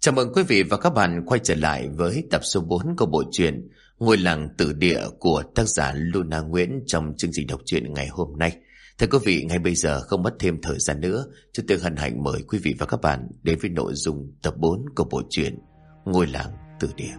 Chào mừng quý vị và các bạn quay trở lại với tập số 4 của bộ truyện Ngôi làng tử địa của tác giả Luna Nguyễn trong chương trình đọc truyện ngày hôm nay. Thưa quý vị, ngay bây giờ không mất thêm thời gian nữa, chúng tôi hân hạnh mời quý vị và các bạn đến với nội dung tập 4 của bộ truyện Ngôi làng tử địa.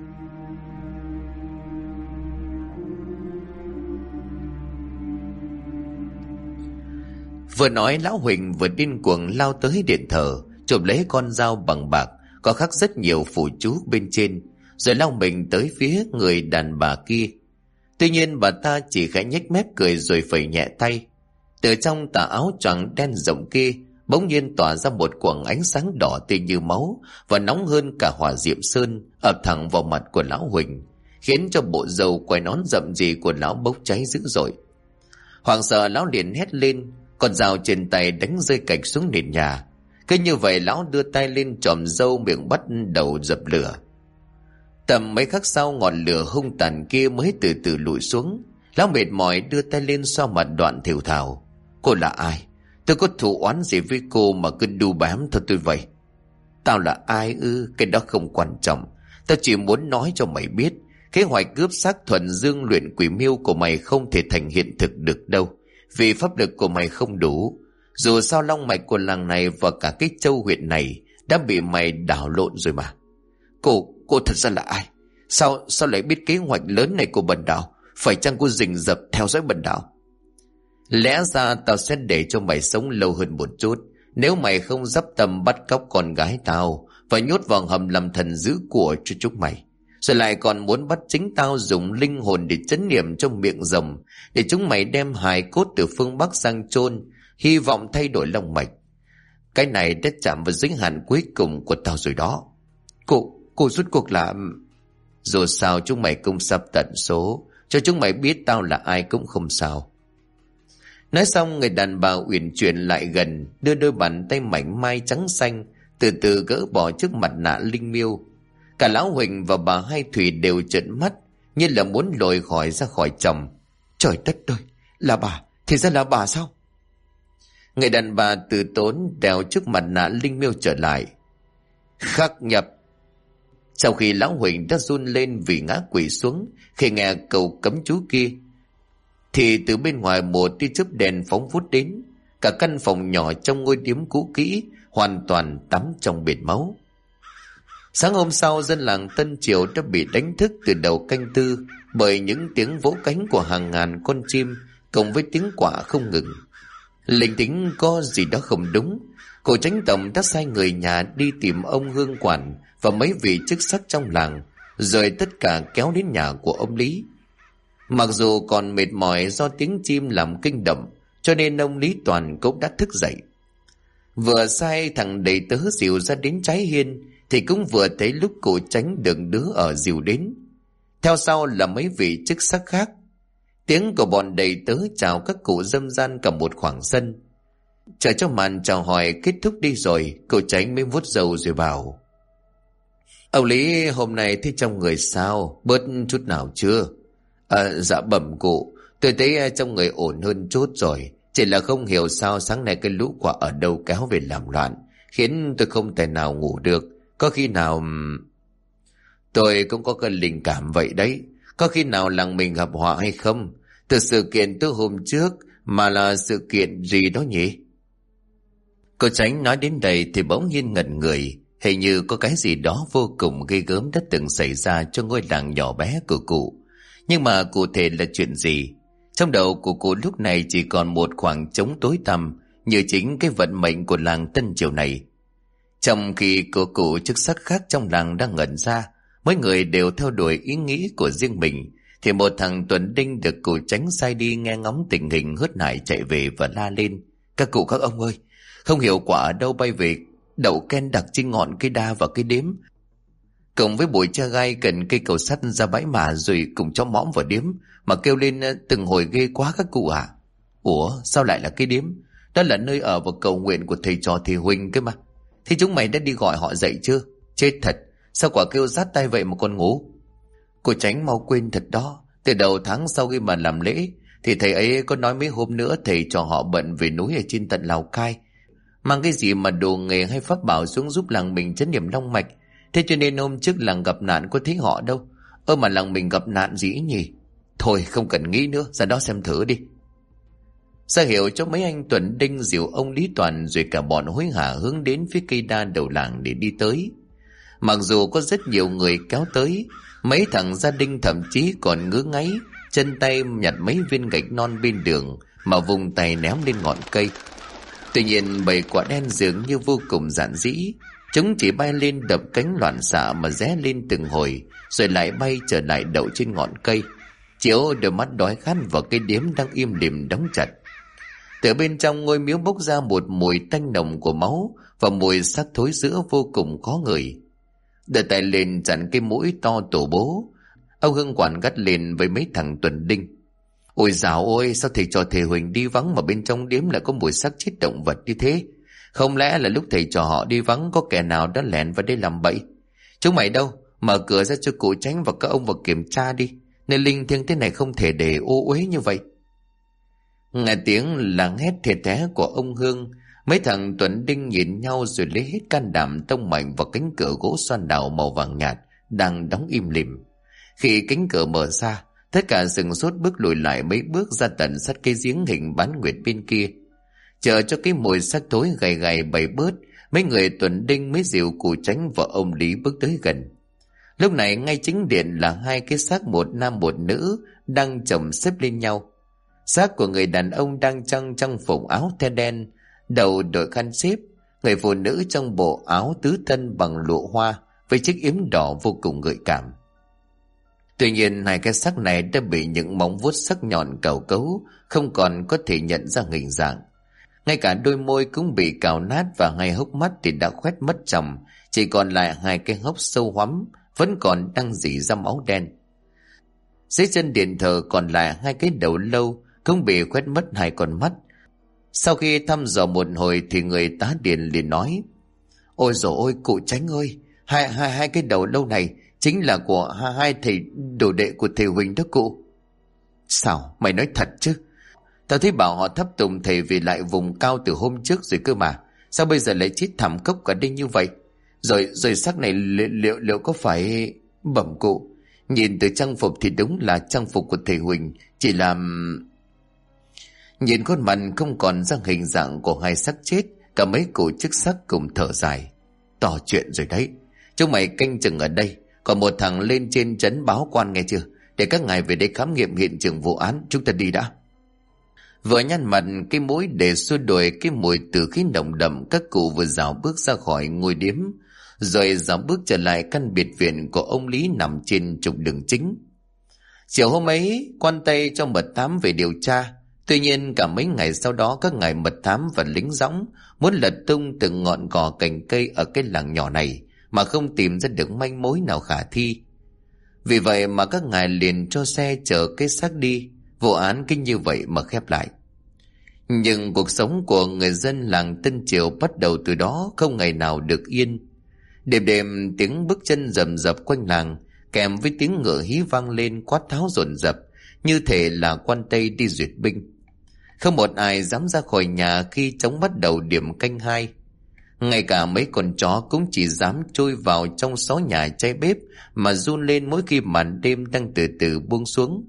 Vừa nói, lão Huỳnh vừa điên cuồng lao tới điện thờ, chộp lấy con dao bằng bạc có khắc rất nhiều phù chú bên trên, rồi lao mình tới phía người đàn bà kia. Tuy nhiên bà ta chỉ khẽ nhếch mép cười rồi phẩy nhẹ tay. Từ trong tà áo choàng đen rộng kia bỗng nhiên tỏa ra một quầng ánh sáng đỏ tươi như máu và nóng hơn cả hỏa diệm sơn, ập thẳng vào mặt của lão Huỳnh, khiến cho bộ râu quai nón rậm rì của lão bốc cháy dữ dội. Hoảng sợ, lão liền hét lên, con dao trên tay đánh rơi cạch xuống nền nhà. Cứ như vậy, lão đưa tay lên chòm râu, miệng bắt đầu dập lửa. Tầm mấy khắc sau, ngọn lửa hung tàn kia mới từ từ lụi xuống. Lão mệt mỏi đưa tay lên xoa mặt, đoạn thều thào: "Cô là ai? Tôi có thù oán gì với cô mà cứ đu bám theo tôi vậy?" "Tao là ai ư? Cái đó không quan trọng. Tao chỉ muốn nói cho mày biết, kế hoạch cướp xác thuần dương luyện quỷ miêu của mày không thể thành hiện thực được đâu, vì pháp lực của mày không đủ. Dù sao long mạch của làng này và cả cái châu huyện này đã bị mày đảo lộn rồi mà." Cô thật ra là ai? Sao lại biết kế hoạch lớn này của bần đạo? Phải chăng cô rình rập theo dõi bần đạo? "Lẽ ra tao sẽ để cho mày sống lâu hơn một chút, nếu mày không dắp tâm bắt cóc con gái tao và nhốt vào hầm làm thần giữ của cho chúng mày, rồi lại còn muốn bắt chính tao dùng linh hồn để trấn niệm trong miệng rồng, để chúng mày đem hài cốt từ phương Bắc sang chôn, hy vọng thay đổi long mạch. Cái này đã chạm vào giới hạn cuối cùng của tao rồi đó. Cô rốt cuộc là..." "Dù sao chúng mày cũng sắp tận số, cho chúng mày biết tao là ai cũng không sao." Nói xong, người đàn bà uyển chuyển lại gần, đưa đôi bàn tay mảnh mai trắng xanh từ từ gỡ bỏ chiếc mặt nạ linh miêu. Cả lão Huỳnh và bà Hai Thủy đều trợn mắt, như là muốn lồi khỏi ra khỏi chồng. Trời đất ơi, là bà, thì ra là bà sao? Người đàn bà từ tốn đeo chiếc mặt nạ linh miêu trở lại. "Khắc nhập." Sau khi lão Huỳnh đã run lên vì ngã quỵ xuống khi nghe câu cấm chú kia, thì từ bên ngoài một tia chớp đèn phóng vút đến. Cả căn phòng nhỏ trong ngôi điếm cũ kỹ hoàn toàn tắm trong biển máu. Sáng hôm sau, dân làng Tân Triều đã bị đánh thức từ đầu canh tư bởi những tiếng vỗ cánh của hàng ngàn con chim cộng với tiếng quạ không ngừng. Linh tính có gì đó không đúng. Cô Chánh Tổng đã sai người nhà đi tìm ông Hương Quản và mấy vị chức sắc trong làng, rồi tất cả kéo đến nhà của ông Lý. Mặc dù còn mệt mỏi do tiếng chim làm kinh động, cho nên ông Lý Toàn cũng đã thức dậy. Vừa sai thằng đầy tớ dìu ra đến trái hiên, thì cũng vừa thấy lúc cụ Chánh được đứa ở dìu đến. Theo sau là mấy vị chức sắc khác. Tiếng của bọn đầy tớ chào các cụ râm ran cả một khoảng sân. Chờ cho màn chào hỏi kết thúc đi rồi, cụ Chánh mới vuốt râu rồi bảo: "Ông Lý hôm nay thấy trong người sao, bớt chút nào chưa?" Dạ bẩm cụ, tôi thấy trong người ổn hơn chút rồi. Chỉ là không hiểu sao sáng nay cái lũ quạ ở đâu kéo về làm loạn, khiến tôi không thể nào ngủ được. Có khi nào..." "Tôi cũng có cái linh cảm vậy đấy. Có khi nào làng mình gặp họa hay không? Từ sự kiện từ hôm trước mà là sự kiện gì đó nhỉ?" Cô Chánh nói đến đây thì bỗng nhiên ngẩn người. Hình như có cái gì đó vô cùng ghê gớm đã từng xảy ra cho ngôi làng nhỏ bé của cụ. Nhưng mà cụ thể là chuyện gì? Trong đầu của cụ lúc này chỉ còn một khoảng trống tối tăm, như chính cái vận mệnh của làng Tân Triều này. Trong khi cụ chức sắc khác trong làng đang ngẩn ra, mỗi người đều theo đuổi ý nghĩ của riêng mình, thì một thằng Tuấn Đinh được cụ Chánh sai đi nghe ngóng tình hình hớt hải chạy về và la lên: "Các cụ các ông ơi, không hiểu quả ở đâu bay về, đậu ken đặc trên ngọn cây đa và cây đếm, cộng với bụi tre gai cần cây cầu sắt ra bãi mả, rồi cùng chó mõm vào điếm mà kêu lên từng hồi ghê quá các cụ ạ." "Ủa, sao lại là cái điếm? Đó là nơi ở và cầu nguyện của thầy trò thầy Huỳnh cơ mà. Thế chúng mày đã đi gọi họ dậy chưa? Chết thật, sao quả kêu rát tay vậy mà còn ngủ?" "Cô Chánh mau quên thật đó. Từ đầu tháng sau khi mà làm lễ thì thầy ấy có nói mấy hôm nữa thầy cho họ bận về núi ở trên tận Lào Cai, mang cái gì mà đồ nghề hay pháp bảo xuống giúp làng mình trấn niệm long mạch, Thế cho nên hôm trước làng gặp nạn có thấy họ đâu. Mà làng mình gặp nạn gì nhỉ? Thôi không cần nghĩ nữa, ra đó xem thử đi. Ra hiệu cho mấy anh Tuần Đinh dìu ông Lý Toàn rồi cả bọn hối hả hướng đến phía cây đa đầu làng để đi tới. Mặc dù có rất nhiều người kéo tới, mấy thằng gia đình thậm chí còn ngứa ngáy, chân tay nhặt mấy viên gạch non bên đường mà vùng tay ném lên ngọn cây. Tuy nhiên bầy quả đen dường như vô cùng giản dĩ. Chúng chỉ bay lên đập cánh loạn xạ mà ré lên từng hồi, rồi lại bay trở lại đậu trên ngọn cây, chiếu đôi mắt đói khát vào cây điếm đang im lìm đóng chặt. Từ bên trong ngôi miếu bốc ra một mùi tanh nồng của máu và mùi xác thối rữa vô cùng khó ngửi. Đưa tay lên chặn cái mũi to tổ bố, ông Hưng quản gắt lên với mấy thằng Tuần Đinh. Ôi dào ôi, sao thầy trò thầy Huỳnh đi vắng mà bên trong điếm lại có mùi xác chết động vật như thế? Không lẽ là lúc thầy trò họ đi vắng có kẻ nào đã lẻn vào đây làm bậy? Chúng mày đâu? Mở cửa ra cho cụ Tránh và các ông vào kiểm tra đi. Nơi linh thiêng thế này không thể để ô uế như vậy. Nghe tiếng làng hét thề thé của ông Hương, mấy thằng Tuần Đinh nhìn nhau rồi lấy hết can đảm tông mạnh vào cánh cửa gỗ xoan đào màu vàng nhạt đang đóng im lìm. Khi cánh cửa mở ra, tất cả sừng sốt bước lùi lại mấy bước ra tận sát cây giếng hình bán nguyệt bên kia. Chờ cho cái mùi xác thối gầy gầy bay bớt, mấy người Tuần Đinh mới dìu cụ Tránh và ông Lý bước tới gần. Lúc này ngay chính điện là hai cái xác một nam một nữ đang chồng xếp lên nhau. Xác của người đàn ông đang trong trang phục áo the đen, đầu đội khăn xếp. Người phụ nữ trong bộ áo tứ thân bằng lụa hoa với chiếc yếm đỏ vô cùng gợi cảm. Tuy nhiên hai cái xác này đã bị những móng vuốt sắc nhọn cào cấu, không còn có thể nhận ra hình dạng. Ngay cả đôi môi cũng bị cào nát và hai hốc mắt thì đã khoét mất tròng, chỉ còn lại hai cái hốc sâu hoắm vẫn còn đang rỉ ra máu đen. Dưới chân điện thờ còn lại hai cái đầu lâu cũng bị khoét mất hai con mắt. Sau khi thăm dò một hồi thì người tá điện liền nói: Ôi dồi ôi cụ Tránh ơi, hai cái đầu lâu này chính là của hai thầy đồ đệ của thầy Huỳnh đó cụ. Sao mày nói thật chứ? Tao thấy bảo họ thắp tùng thầy về lại vùng cao từ hôm trước rồi cơ mà. Sao bây giờ lại chết thảm cốc cả đinh như vậy? Rồi xác này liệu có phải... Bẩm cụ, nhìn từ trang phục thì đúng là trang phục của thầy Huỳnh, chỉ là... Nhìn khuôn mặt không còn ra hình dạng của hai xác chết, cả mấy cụ chức sắc cùng thở dài. Tỏ chuyện rồi đấy. Chúng mày canh chừng ở đây, còn một thằng lên trên trấn báo quan nghe chưa? Để các ngài về đây khám nghiệm hiện trường vụ án, chúng ta đi đã. Vừa nhăn mặt cái mũi để xua đuổi cái mùi từ khí nồng đậm, các cụ vừa dạo bước ra khỏi ngôi điếm, rồi dạo bước trở lại căn biệt viện của ông Lý nằm trên trục đường chính. Chiều hôm ấy, quan Tây cho mật thám về điều tra. Tuy nhiên cả mấy ngày sau đó, các ngài mật thám và lính dõng muốn lật tung từng ngọn cỏ cành cây ở cái làng nhỏ này mà không tìm ra được manh mối nào khả thi. Vì vậy mà các ngài liền cho xe chở cái xác đi. Vụ án kinh như vậy mà khép lại. Nhưng cuộc sống của người dân làng Tân Triều bắt đầu từ đó không ngày nào được yên. Đêm đêm tiếng bước chân rầm rập quanh làng, kèm với tiếng ngựa hí vang lên quát tháo dồn dập, như thể là quan Tây đi duyệt binh. Không một ai dám ra khỏi nhà khi trống bắt đầu điểm canh hai. Ngay cả mấy con chó cũng chỉ dám chui vào trong xó nhà cháy bếp mà run lên mỗi khi màn đêm đang từ từ buông xuống.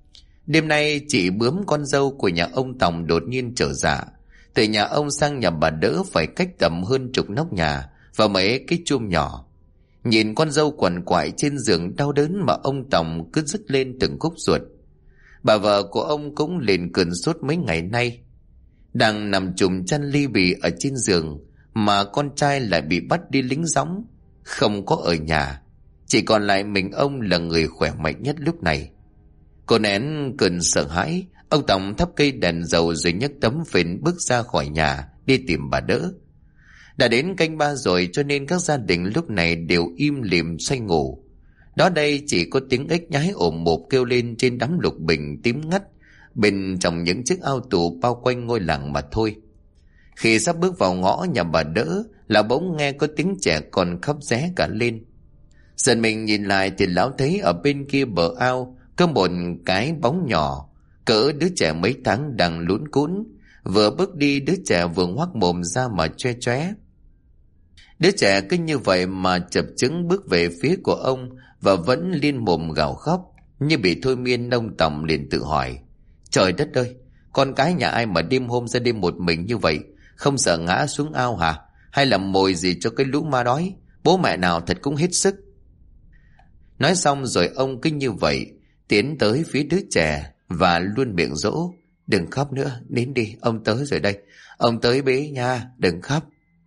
Đêm nay chị Bướm, con dâu của nhà ông Tòng, đột nhiên trở dạ. Từ nhà ông sang nhà bà Đỡ phải cách tầm hơn chục nóc nhà và mấy cái chum nhỏ. Nhìn con dâu quằn quại trên giường đau đớn mà ông Tòng cứ dứt lên từng khúc ruột. Bà vợ của ông cũng liền cơn sốt mấy ngày nay. Đang nằm chùm chăn ly bì ở trên giường mà con trai lại bị bắt đi lính dõng, không có ở nhà. Chỉ còn lại mình ông là người khỏe mạnh nhất lúc này. Cô nén cơn sợ hãi, ông Tòng thắp cây đèn dầu rồi nhấc tấm phên bước ra khỏi nhà đi tìm bà Đỡ. Đã đến canh ba rồi cho nên các gia đình lúc này đều im lìm say ngủ. Đó đây chỉ có tiếng ếch nhái ồm ồm kêu lên trên đám lục bình tím ngắt bên trong những chiếc ao tù bao quanh ngôi làng mà thôi. Khi sắp bước vào ngõ nhà bà Đỡ là bỗng nghe có tiếng trẻ con khóc ré cả lên. Dần mình nhìn lại thì lão thấy ở bên kia bờ ao có một cái bóng nhỏ cỡ đứa trẻ mấy tháng đang lún cún. Vừa bước đi, đứa trẻ vừa ngoác mồm ra mà choe choé. Đứa trẻ cứ như vậy mà chập chững bước về phía của ông và vẫn liên mồm gào khóc. Như bị thôi miên, ông Tòng liền tự hỏi: trời đất ơi, con cái nhà ai mà đêm hôm ra đêm một mình như vậy, không sợ ngã xuống ao hả? Hay là mồi gì cho cái lũ ma đói? Bố mẹ nào thật cũng hết sức. Nói xong rồi ông cứ như vậy tiến tới phía đứa trẻ và luôn miệng dỗ: đừng khóc nữa, nín đi, ông tới rồi đây. Ông tới bế nha, đừng khóc.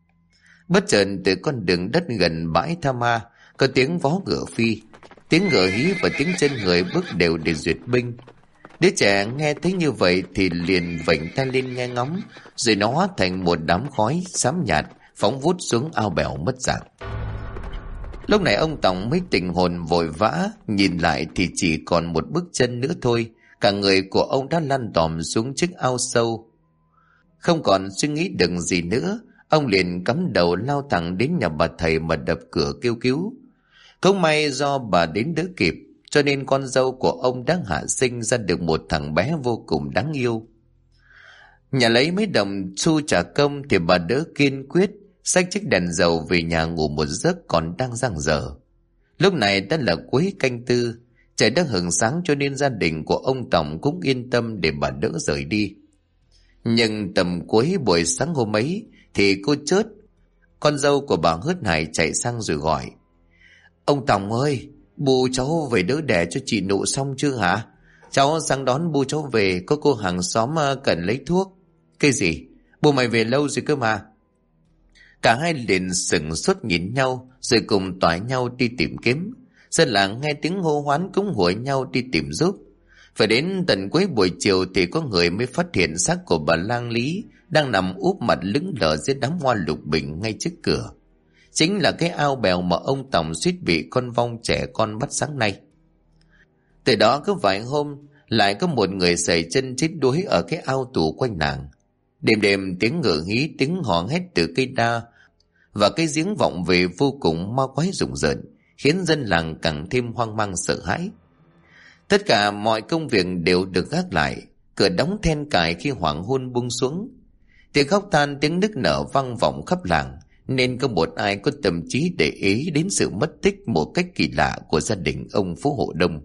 Bất chợt từ con đường đất gần bãi Tha Ma có tiếng vó ngựa phi, tiếng ngựa hí và tiếng chân người bước đều để duyệt binh. Đứa trẻ nghe thấy như vậy thì liền vểnh tay lên nghe ngóng, rồi nó hóa thành một đám khói xám nhạt phóng vút xuống ao bèo mất dạng. Lúc này ông Tòng mới tỉnh hồn, vội vã nhìn lại thì chỉ còn một bước chân nữa thôi, cả người của ông đã lăn tòm xuống chiếc ao sâu. Không còn suy nghĩ đừng gì nữa, ông liền cắm đầu lao thẳng đến nhà bà thầy mà đập cửa kêu cứu. Không may do bà đến đỡ kịp, cho nên con dâu của ông đã hạ sinh ra được một thằng bé vô cùng đáng yêu. Nhà lấy mấy đồng xu trả công thì bà đỡ kiên quyết xách chiếc đèn dầu về nhà ngủ một giấc còn đang giang dở. Lúc này đã là cuối canh tư, trời đã hửng sáng cho nên gia đình của ông Tòng cũng yên tâm để bà đỡ rời đi. Nhưng tầm cuối buổi sáng hôm ấy thì cô Chớt, con dâu của bà Hớt Hải, chạy sang rồi gọi: ông Tòng ơi, bu cháu về đỡ đẻ cho chị Nụ xong chưa hả? Cháu sang đón bu cháu về, có cô hàng xóm cần lấy thuốc. Cái gì? Bu mày về lâu rồi cơ mà. Cả hai liền sững sốt nhìn nhau rồi cùng toại nhau đi tìm kiếm. Dân làng nghe tiếng hô hoán cũng hùa nhau đi tìm giúp. Phải đến tận cuối buổi chiều thì có người mới phát hiện xác của bà Lang Lý đang nằm úp mặt lững lờ dưới đám hoa lục bình ngay trước cửa. Chính là cái ao bèo mà ông Tòng suýt bị con vong trẻ con bắt sáng nay. Từ đó cứ vài hôm lại có một người sẩy chân chết đuối ở cái ao tù quanh nàng. Đêm đêm tiếng ngựa hí, tiếng hò hét từ cây đa và cái giếng vọng về vô cùng ma quái rùng rợn, khiến dân làng càng thêm hoang mang sợ hãi. Tất cả mọi công việc đều được gác lại, cửa đóng then cài khi hoàng hôn buông xuống. Tiếng khóc than, tiếng nức nở vang vọng khắp làng, nên không một ai có tâm trí để ý đến sự mất tích một cách kỳ lạ của gia đình ông Phú Hộ Đông.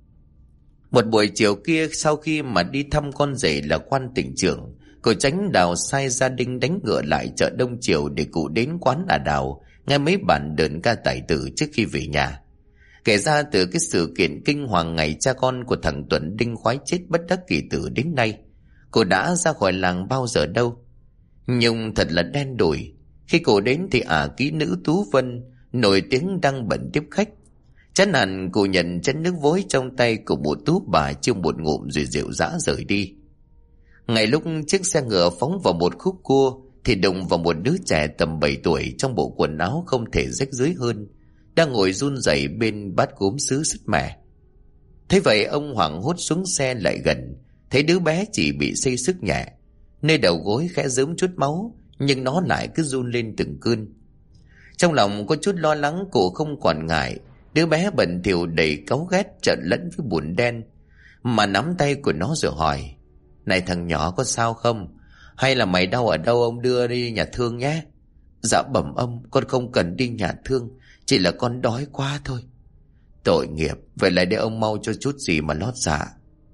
Một buổi chiều kia, sau khi mà đi thăm con rể là quan tỉnh trưởng, cô Chánh Đào sai gia đình đánh ngựa lại chợ Đông Triều để cụ đến quán Đào nghe mấy bản đờn ca tài tử trước khi về nhà. Kể ra từ cái sự kiện kinh hoàng ngày cha con của thằng Tuấn Đinh khoái chết bất đắc kỳ tử đến nay, cô đã ra khỏi làng bao giờ đâu. Nhưng thật là đen đủi. Khi cô đến thì kỹ nữ Tú Vân nổi tiếng đang bận tiếp khách. Chán hẳn cô nhận chén nước vối trong tay của một Tú bà chưa một ngụm rồi dịu dã rời đi. Ngay lúc chiếc xe ngựa phóng vào một khúc cua thì đụng vào một đứa trẻ tầm 7 tuổi trong bộ quần áo không thể rách rưới hơn, đang ngồi run rẩy bên bát gốm sứ sứt mẻ. Thế vậy ông hoảng hốt xuống xe lại gần, thấy đứa bé chỉ bị xây xước nhẹ, nơi đầu gối khẽ rớm chút máu, nhưng nó lại cứ run lên từng cơn. Trong lòng có chút lo lắng, cô không quản ngại đứa bé bẩn thỉu đầy cáu ghét trộn lẫn với bùn đen, mà nắm tay của nó rồi hỏi: này thằng nhỏ, có sao không? Hay là mày đau ở đâu, ông đưa đi nhà thương nhé. Dạ bẩm ông, con không cần đi nhà thương, chỉ là con đói quá thôi. Tội nghiệp, vậy lại để ông mau cho chút gì mà lót dạ.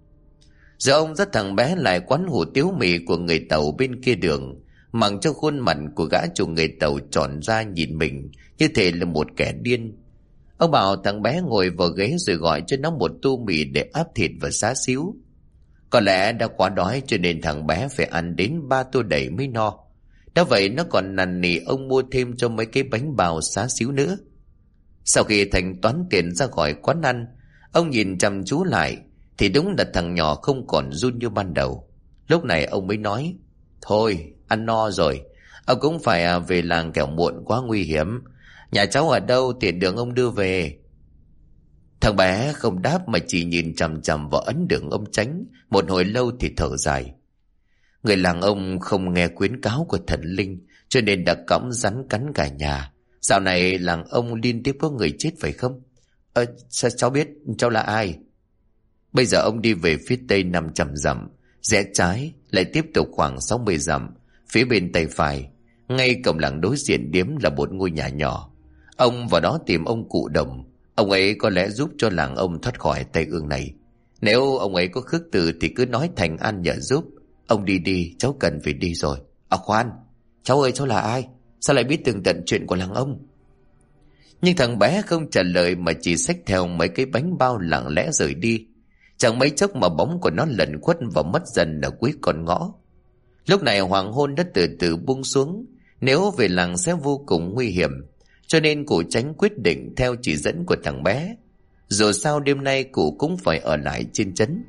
Giờ ông dắt thằng bé lại quán hủ tiếu mì của người Tàu bên kia đường, mặc cho khuôn mặt của gã chủ người Tàu tròn ra nhìn mình như thể là một kẻ điên. Ông bảo thằng bé ngồi vào ghế rồi gọi cho nó một tô mì để áp thịt và xá xíu. Có lẽ đã quá đói cho nên thằng bé phải ăn đến 3 tô đầy mới no. Đã vậy nó còn năn nỉ ông mua thêm cho mấy cái bánh bào xá xíu nữa. Sau khi thanh toán tiền ra khỏi quán ăn, ông nhìn chăm chú lại thì đúng là thằng nhỏ không còn run như ban đầu. Lúc này ông mới nói: thôi, ăn no rồi, ông cũng phải về làng kẻo muộn quá nguy hiểm. Nhà cháu ở đâu, tiện đường ông đưa về. Thằng bé không đáp mà chỉ nhìn chằm chằm vào ấn đường ông Chánh. Một hồi lâu thì thở dài. Người làng ông không nghe khuyến cáo của thần linh, cho nên đã cõng rắn cắn cả nhà. Dạo này làng ông liên tiếp có người chết phải không? Sao cháu biết? Cháu là ai? Bây giờ ông đi về phía tây 500 dặm, rẽ trái lại tiếp tục khoảng 60 dặm. Phía bên tay phải Ngay cổng làng đối diện điếm là một ngôi nhà nhỏ. Ông vào đó tìm ông cụ Đồng. Ông ấy có lẽ giúp cho làng ông thoát khỏi tai ương này. Nếu ông ấy có khước từ thì cứ nói Thành An nhờ giúp. Ông đi đi, cháu cần phải đi rồi. À khoan, cháu ơi, cháu là ai? Sao lại biết tường tận chuyện của làng ông? Nhưng thằng bé không trả lời mà chỉ xách theo mấy cái bánh bao lặng lẽ rời đi. Chẳng mấy chốc mà bóng của nó lẩn khuất và mất dần ở cuối con ngõ. Lúc này hoàng hôn đã từ từ buông xuống. Nếu về làng sẽ vô cùng nguy hiểm, cho nên cụ Chánh quyết định theo chỉ dẫn của thằng bé. Dù sao đêm nay cụ cũng phải ở lại trên trấn.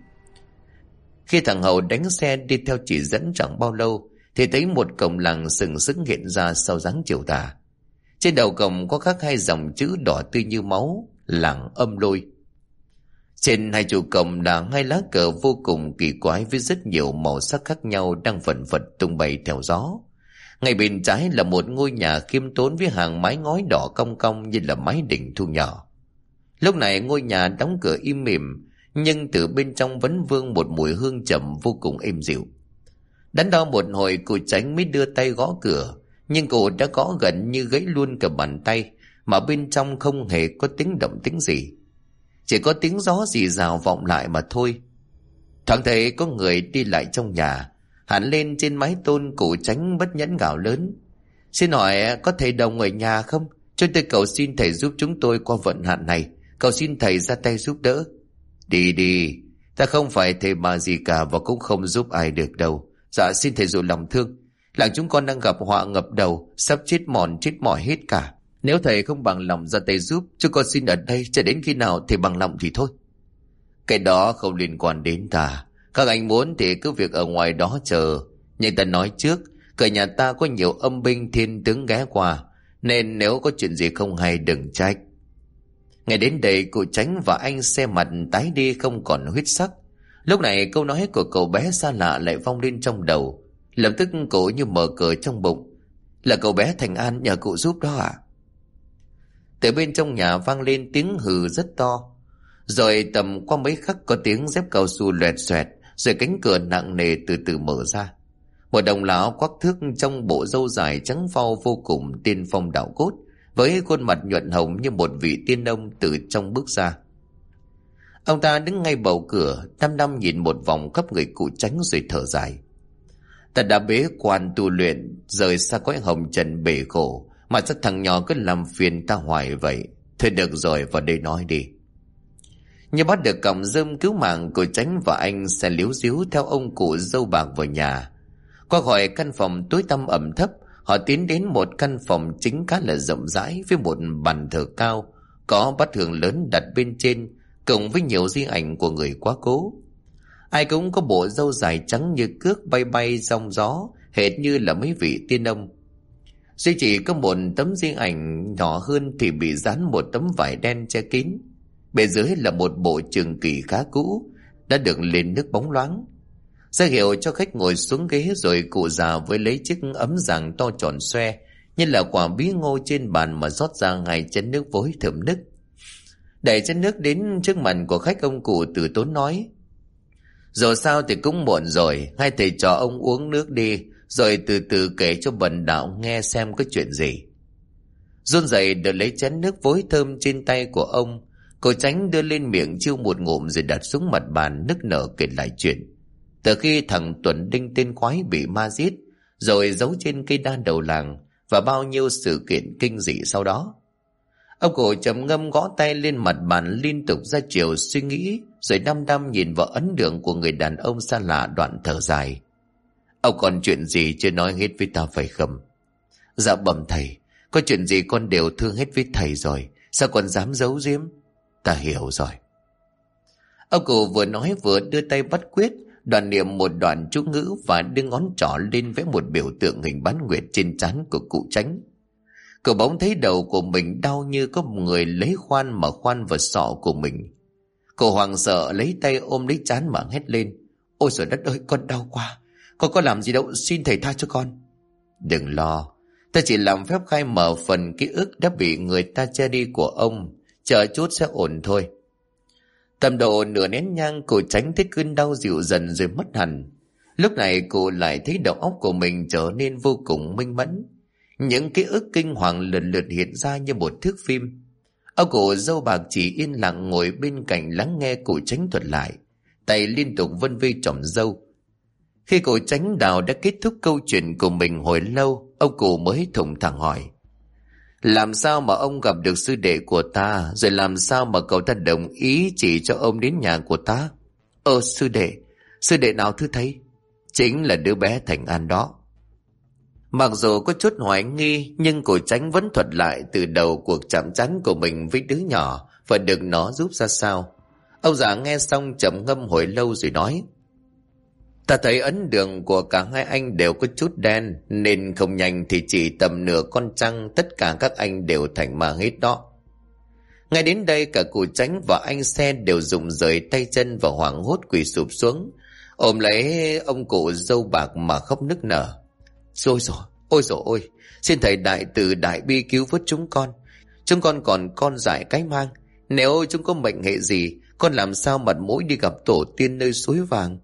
Khi thằng Hậu đánh xe đi theo chỉ dẫn chẳng bao lâu thì thấy một cổng làng sừng sững hiện ra sau dáng chiều tà. Trên đầu cổng có khắc hai dòng chữ đỏ tươi như máu: Làng Âm Lôi. Trên hai trụ cổng là hai lá cờ vô cùng kỳ quái với rất nhiều màu sắc khác nhau đang phần phật tung bay theo gió. Ngay bên trái là một ngôi nhà khiêm tốn với hàng mái ngói đỏ cong cong như là mái đình thu nhỏ. Lúc này ngôi nhà đóng cửa im mỉm, nhưng từ bên trong vẫn vương một mùi hương trầm vô cùng êm dịu. Đắn đo một hồi, cụ Chánh mới đưa tay gõ cửa, nhưng cụ đã gõ gần như gãy luôn cả bàn tay, mà bên trong không hề có tiếng động tĩnh gì. Chỉ có tiếng gió rì rào vọng lại mà thôi. Thoáng thấy có người đi lại trong nhà. Hẳn lên trên mái tôn, cụ Chánh bất nhẫn gào lớn: Xin hỏi có thầy Đồng ở nhà không? Chúng tôi cầu xin thầy giúp chúng tôi qua vận hạn này. Cầu xin thầy ra tay giúp đỡ. Đi đi, ta không phải thầy mà gì cả và cũng không giúp ai được đâu. Dạ xin thầy dịu lòng thương. Làng chúng con đang gặp họa ngập đầu, sắp chết mỏi hết cả. Nếu thầy không bằng lòng ra tay giúp, chúng con xin ở đây cho đến khi nào thầy bằng lòng thì thôi. Cái đó không liên quan đến ta. Các anh muốn thì cứ việc ở ngoài đó chờ. Nhưng ta nói trước, cửa nhà ta có nhiều âm binh thiên tướng ghé qua, nên nếu có chuyện gì không hay đừng trách. Ngày đến đây, cụ Chánh và anh xe mặt tái đi không còn huyết sắc. Lúc này câu nói của cậu bé xa lạ lại vong lên trong đầu. Lập tức cụ như mở cờ trong bụng: Là cậu bé Thành An nhờ cụ giúp đó ạ. Từ bên trong nhà vang lên tiếng hừ rất to. Rồi tầm qua mấy khắc có tiếng dép cao su loẹt xoẹt, rồi cánh cửa nặng nề từ từ mở ra. Một đồng lão quắc thước trong bộ râu dài trắng phau vô cùng tiên phong đạo cốt, với khuôn mặt nhuận hồng như một vị tiên ông từ trong bước ra. Ông ta đứng ngay bầu cửa, đăm đăm nhìn một vòng khắp người cụ Chánh rồi thở dài: Ta đã bế quan tu luyện, rời xa cõi hồng trần bể khổ, mà sao thằng nhỏ cứ làm phiền ta hoài vậy? Thôi được rồi, vào đây nói đi. Như bắt được cọng rơm cứu mạng, cụ Chánh và anh sẽ líu díu theo ông cụ dâu bạc vào nhà. Qua khỏi căn phòng tối tăm ẩm thấp, họ tiến đến một căn phòng chính khá là rộng rãi với một bàn thờ cao, có bát hương lớn đặt bên trên, cộng với nhiều di ảnh của người quá cố. Ai cũng có bộ râu dài trắng như cước bay bay trong gió, hệt như là mấy vị tiên ông. Duy chỉ có một tấm di ảnh nhỏ hơn thì bị dán một tấm vải đen che kín. Bên dưới là một bộ trường kỳ khá cũ, đã được lên nước bóng loáng. Ra hiệu cho khách ngồi xuống ghế, rồi cụ già với lấy chiếc ấm giàng to tròn xoe như là quả bí ngô trên bàn mà rót ra ngay chén nước vối thơm nức. Đẩy chén nước đến trước mặt của khách, ông cụ từ tốn nói: Dù sao thì cũng muộn rồi, hai thầy trò ông uống nước đi, rồi từ từ kể cho bần đạo nghe xem có chuyện gì. Run rẩy đỡ lấy chén nước vối thơm trên tay của ông, cô Chánh đưa lên miệng chiêu một ngụm rồi đặt xuống mặt bàn, nức nở kể lại chuyện từ khi thằng Tuần Đinh tên Khoái bị ma giết, rồi giấu trên cây đa đầu làng, và bao nhiêu sự kiện kinh dị sau đó. Ông cụ trầm ngâm gõ tay lên mặt bàn liên tục ra chiều suy nghĩ, rồi đăm đăm nhìn vào ấn tượng của người đàn ông xa lạ, đoạn thở dài: Ông còn chuyện gì chưa nói hết với ta phải không? Dạ bẩm thầy, có chuyện gì con đều thương hết với thầy rồi, sao còn dám giấu giếm? Ta hiểu rồi. Ông cụ vừa nói vừa đưa tay bắt quyết, đoạn niệm một đoạn chú ngữ và đưa ngón trỏ lên vẽ một biểu tượng hình bán nguyệt trên trán của cụ Chánh. Cậu bỗng thấy đầu của mình đau như có một người lấy khoan mà khoan vào sọ của mình. Cậu hoảng sợ lấy tay ôm lấy trán mà hét lên: Ôi trời đất ơi, con đau quá, con có làm gì đâu, xin thầy tha cho con. Đừng lo, ta chỉ làm phép khai mở phần ký ức đã bị người ta che đi của ông, chờ chút sẽ ổn thôi. Tầm độ nửa nén nhang, cô Chánh thấy cơn đau dịu dần rồi mất hẳn. Lúc này cô lại thấy đầu óc của mình trở nên vô cùng minh mẫn. Những ký ức kinh hoàng lần lượt hiện ra như một thước phim. Ông cụ dâu bạc chỉ yên lặng ngồi bên cạnh lắng nghe cụ Chánh thuật lại, tay liên tục vân vê chòm râu. Khi cụ Chánh Đào đã kết thúc câu chuyện của mình hồi lâu, ông cụ mới thủng thẳng hỏi: làm sao mà ông gặp được sư đệ của ta, rồi làm sao mà cậu ta đồng ý chỉ cho ông đến nhà của ta? Sư đệ nào thưa thầy? Chính là đứa bé Thành An đó. Mặc dù có chút hoài nghi, nhưng cụ Chánh vẫn thuật lại từ đầu cuộc chạm trán của mình với đứa nhỏ và được nó giúp ra sao. Ông già nghe xong trầm ngâm hồi lâu rồi nói: ta thấy ấn đường của cả hai anh đều có chút đen, nên không nhanh thì chỉ tầm nửa con trăng tất cả các anh đều thành ma hết đó. Ngay đến đây cả cụ Chánh và anh Xe đều rụng rời tay chân và hoảng hốt quỳ sụp xuống, ôm lấy ông cụ dâu bạc mà khóc nức nở. Rồi, ôi dồi ôi, xin thầy đại từ đại bi cứu vớt chúng con còn con dại cái mang. Nếu chúng có mệnh hệ gì, con làm sao mặt mũi đi gặp tổ tiên nơi suối vàng?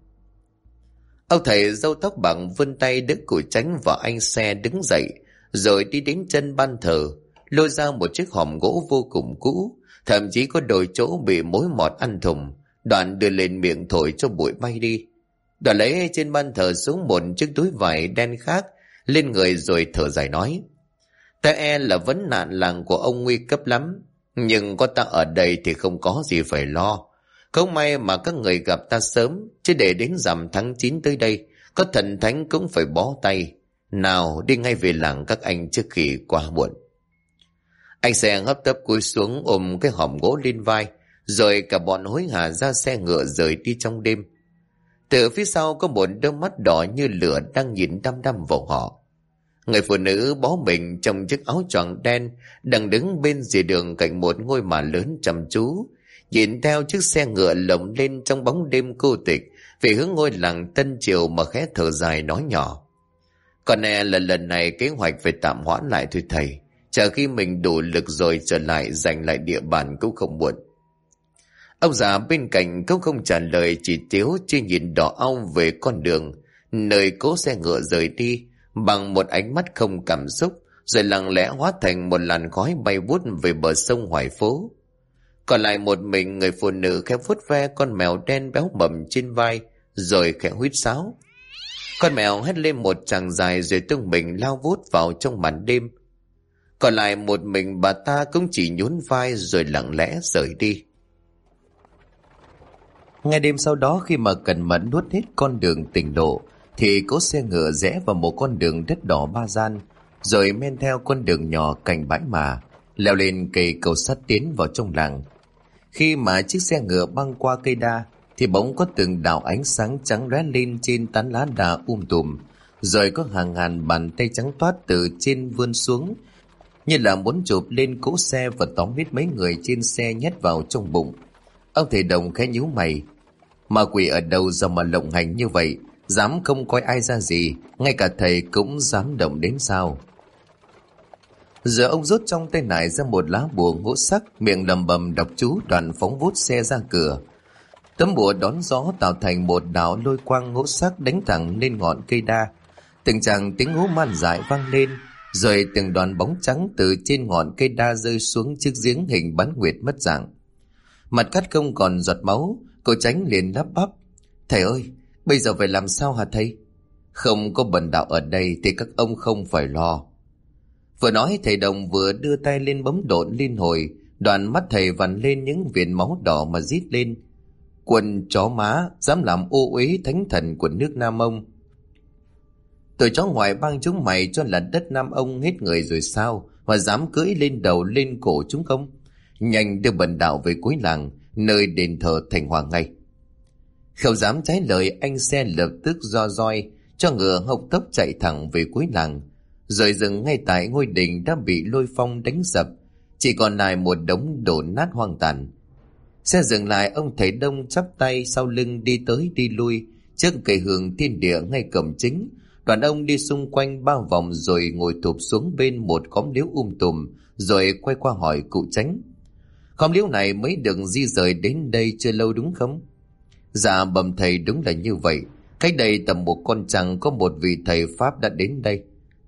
Ông thầy râu tóc bạc vươn tay đỡ cụ Chánh và anh Xe đứng dậy, rồi đi đến chân ban thờ, lôi ra một chiếc hòm gỗ vô cùng cũ, thậm chí có đôi chỗ bị mối mọt ăn thùng. Đoạn đưa lên miệng thổi cho bụi bay đi. Đoạn lấy trên ban thờ xuống một chiếc túi vải đen khác lên người, rồi thở dài nói: ta e là vấn nạn làng của ông nguy cấp lắm, nhưng có ta ở đây thì không có gì phải lo. Không may mà các người gặp ta sớm, chứ để đến rằm tháng 9 tới đây, có thần thánh cũng phải bó tay. Nào đi ngay về làng các anh trước khi quá muộn. Anh Xe hấp tấp cúi xuống ôm cái hòm gỗ lên vai, rồi cả bọn hối hả ra xe ngựa rời đi trong đêm. Từ phía sau có một đôi mắt đỏ như lửa đang nhìn đăm đăm vào họ. Người phụ nữ bó mình trong chiếc áo choàng đen đang đứng bên rìa đường cạnh một ngôi mả lớn chăm chú, nhìn theo chiếc xe ngựa lồng lên trong bóng đêm cô tịch về hướng ngôi làng Tân Triều mà khẽ thở dài nói nhỏ: còn e là lần này kế hoạch phải tạm hoãn lại thôi thầy, chờ khi mình đủ lực rồi trở lại giành lại địa bàn cũng không muộn. Ông già bên cạnh cũng không trả lời, chỉ tiếu chỉ nhìn đỏ au về con đường nơi cố xe ngựa rời đi bằng một ánh mắt không cảm xúc, rồi lặng lẽ hóa thành một làn khói bay vút về bờ sông Hoài Phố. Còn lại một mình người phụ nữ khẽ vuốt ve con mèo đen béo bầm trên vai, rồi khẽ huýt sáo. Con mèo hét lên một tràng dài rồi tung mình lao vút vào trong màn đêm. Còn lại một mình bà ta cũng chỉ nhún vai rồi lặng lẽ rời đi. Ngay đêm sau đó, khi mà cẩn mẫn nuốt hết con đường tỉnh lộ, thì cố xe ngựa rẽ vào một con đường đất đỏ ba gian, rồi men theo con đường nhỏ cạnh bãi mả, leo lên cây cầu sắt tiến vào trong làng. Khi mà chiếc xe ngựa băng qua cây đa, thì bỗng có từng đạo ánh sáng trắng lóe lên trên tán lá đa tùm, rồi có hàng ngàn bàn tay trắng toát từ trên vươn xuống, như là muốn chụp lên cỗ xe và tóm hết mấy người trên xe nhét vào trong bụng. Ông thầy Đồng khẽ nhíu mày: ma quỷ ở đâu ra mà lộng hành như vậy, dám không coi ai ra gì, ngay cả thầy cũng dám động đến sao? Giờ ông rút trong tay nải ra một lá bùa ngũ sắc, miệng lầm bầm đọc chú, đoạn phóng vút xe ra cửa. Tấm bùa đón gió tạo thành một đạo lôi quang ngũ sắc đánh thẳng lên ngọn cây đa. Từng tràng tiếng hú man dại vang lên, rồi từng đoàn bóng trắng từ trên ngọn cây đa rơi xuống chiếc giếng hình bán nguyệt mất dạng. Mặt cắt không còn giọt máu, cô Chánh liền lắp bắp: thầy ơi, bây giờ phải làm sao hả thầy? Không có bần đạo ở đây thì các ông không phải lo. Vừa nói thầy Đồng vừa đưa tay lên bấm độn liên hồi, đoạn mắt thầy vằn lên những viền máu đỏ mà rít lên: quần chó má, dám làm ô uế thánh thần của nước Nam Ông. Tụi chó ngoài bang chúng mày cho là đất Nam Ông hết người rồi sao, mà dám cưỡi lên đầu lên cổ chúng không? Nhanh đưa bần đạo về cuối làng, nơi đền thờ Thành Hoàng ngay. Không dám trái lời, anh Xe lập tức do roi cho ngựa hộc tốc chạy thẳng về cuối làng, rồi dừng ngay tại ngôi đình đã bị lôi phong đánh sập, chỉ còn lại một đống đổ nát hoang tàn. Xe dừng lại, ông thầy Đông chắp tay sau lưng đi tới đi lui trước cây hương thiên địa ngay cổng chính. Đoàn ông đi xung quanh 3 vòng rồi ngồi thụp xuống bên một khóm liễu tùm, rồi quay qua hỏi cụ Chánh: khóm liễu này mới được di rời đến đây chưa lâu đúng không? Dạ bẩm thầy, đúng là như vậy. Cách đây tầm một con trăng có một vị thầy Pháp đã đến đây.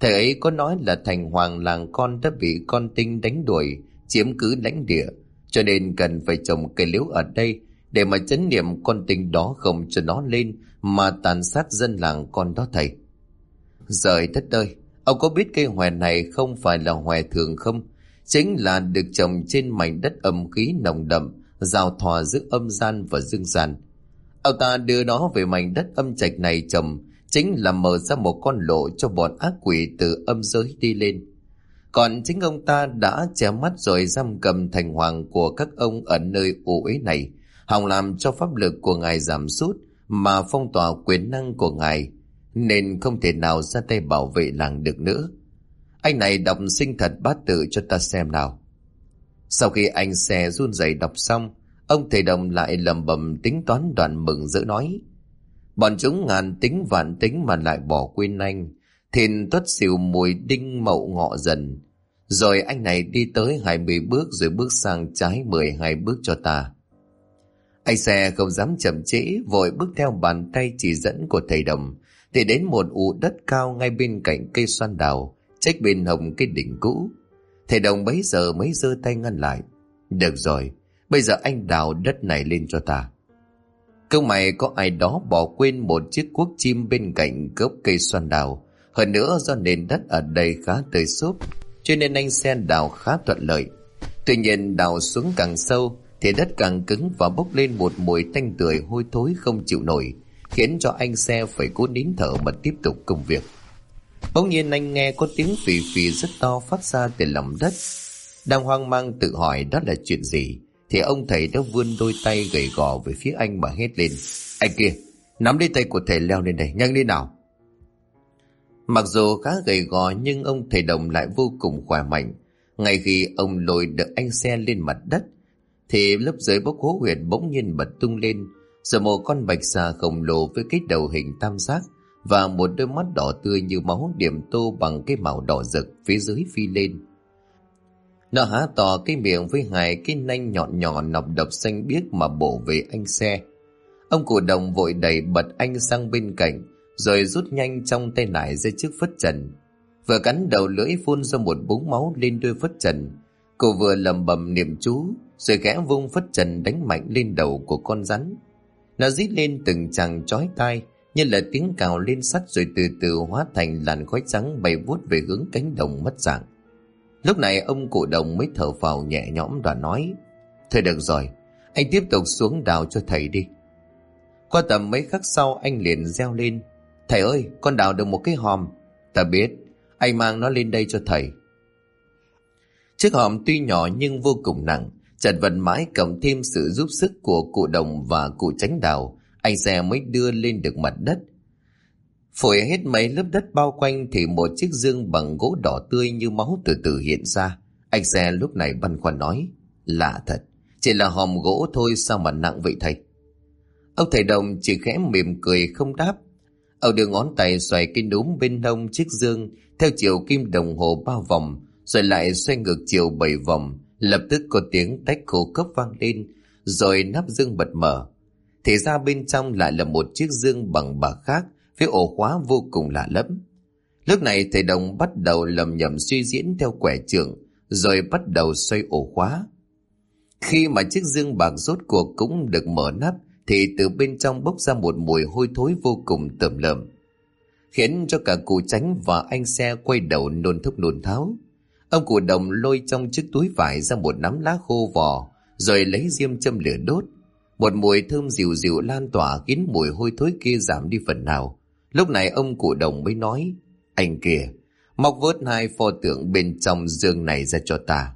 Thầy ấy có nói là thành hoàng làng con đã bị con Tinh đánh đuổi, chiếm cứ lãnh địa, cho nên cần phải trồng cây liễu ở đây để mà trấn niệm con Tinh đó, không cho nó lên mà tàn sát dân làng con đó thầy. Giời đất ơi, ông có biết cây hòe này không phải là hòe thường không? Chính là được trồng trên mảnh đất âm khí nồng đậm, giao thoa giữa âm gian và dương gian. Ông ta đưa nó về mảnh đất âm trạch này trồng, chính là mở ra một con lộ cho bọn ác quỷ từ âm giới đi lên. Còn chính ông ta đã che mắt rồi giam cầm thành hoàng của các ông ở nơi u uế này, hòng làm cho pháp lực của ngài giảm sút mà phong tỏa quyền năng của ngài, nên không thể nào ra tay bảo vệ làng được nữa. Anh này đọc sinh thật bát tự cho ta xem nào. Sau khi anh xe run rẩy đọc xong, ông thầy Đồng lại lẩm bẩm tính toán đoạn mừng rỡ nói: bọn chúng ngàn tính vạn tính mà lại bỏ quên anh. Thìn Tuất Sửu Mùi Đinh Mậu Ngọ Dần. Rồi anh này đi tới 20 bước rồi bước sang trái 12 bước cho ta. Anh xe không dám chậm trễ, vội bước theo bàn tay chỉ dẫn của thầy Đồng thì đến một ụ đất cao ngay bên cạnh cây xoan đào, trách bên hồng cái đỉnh cũ. Thầy Đồng bấy giờ mới giơ tay ngăn lại: được rồi, bây giờ anh đào đất này lên cho ta. Câu mày có ai đó bỏ quên một chiếc cuốc chim bên cạnh gốc cây xoan đào. Hơn nữa do nền đất ở đây khá tơi xốp, cho nên anh xe đào khá thuận lợi. Tuy nhiên đào xuống càng sâu thì đất càng cứng và bốc lên một mùi tanh tưởi hôi thối không chịu nổi, khiến cho anh xe phải cố nín thở mà tiếp tục công việc. Bỗng nhiên anh nghe có tiếng phì phì rất to phát ra từ lòng đất. Đang hoang mang tự hỏi đó là chuyện gì, thì ông thầy đã vươn đôi tay gầy gò về phía anh mà hét lên: anh kia, nắm lấy tay của thầy leo lên đây, nhanh lên nào. Mặc dù khá gầy gò nhưng ông thầy Đồng lại vô cùng khỏe mạnh. Ngay khi ông lôi được anh xe lên mặt đất thì lớp dưới bốc hố huyệt bỗng nhiên bật tung lên, rồi một con bạch xà khổng lồ với cái đầu hình tam giác và một đôi mắt đỏ tươi như máu điểm tô bằng cái màu đỏ rực phía dưới phi lên. Nó há to cái miệng với hai cái nanh nhọn nhọn nọc độc xanh biếc mà bổ về anh xe. Ông cụ Đồng vội đẩy bật anh sang bên cạnh, rồi rút nhanh trong tay nải ra trước phất trần. Vừa cắn đầu lưỡi phun ra một búng máu lên đôi phất trần, cô vừa lẩm bẩm niệm chú, rồi khẽ vung phất trần đánh mạnh lên đầu của con rắn. Nó rít lên từng tràng chói tai, như là tiếng cào lên sắt, rồi từ từ hóa thành làn khói trắng bay vút về hướng cánh đồng mất dạng. Lúc này ông cụ Đồng mới thở phào nhẹ nhõm và nói: thôi được rồi, anh tiếp tục xuống đào cho thầy đi. Qua tầm mấy khắc sau anh liền reo lên: thầy ơi, con đào được một cái hòm. Ta biết, anh mang nó lên đây cho thầy. Chiếc hòm tuy nhỏ nhưng vô cùng nặng, chật vật mãi cộng thêm sự giúp sức của cụ Đồng và cụ Chánh đào, anh xe mới đưa lên được mặt đất. Phổi hết mấy lớp đất bao quanh thì một chiếc dương bằng gỗ đỏ tươi như máu từ từ hiện ra. Anh xe lúc này băn khoăn nói: lạ thật, chỉ là hòm gỗ thôi sao mà nặng vậy thầy? Ông thầy Đồng chỉ khẽ mỉm cười không đáp. Ông đưa ngón tay xoay cái núm bên hông chiếc dương theo chiều kim đồng hồ 3 vòng, rồi lại xoay ngược chiều 7 vòng. Lập tức có tiếng tách khô cốc vang lên, rồi nắp dương bật mở. Thì ra bên trong lại là một chiếc dương bằng bạc khác với ổ khóa vô cùng lạ lẫm. Lúc này thầy Đồng bắt đầu lầm nhầm suy diễn theo quẻ trưởng, rồi bắt đầu xoay ổ khóa. Khi mà chiếc dương bạc rốt cuộc cũng được mở nắp thì từ bên trong bốc ra một mùi hôi thối vô cùng tởm lợm, khiến cho cả cụ Chánh và anh xe quay đầu nôn thốc nôn tháo. Ông cụ Đồng lôi trong chiếc túi vải ra một nắm lá khô vò, rồi lấy diêm châm lửa đốt. Một mùi thơm dịu dịu lan tỏa khiến mùi hôi thối kia giảm đi phần nào. Lúc này ông cụ Đồng mới nói: anh kìa, móc vớt 2 pho tượng bên trong dương này ra cho ta.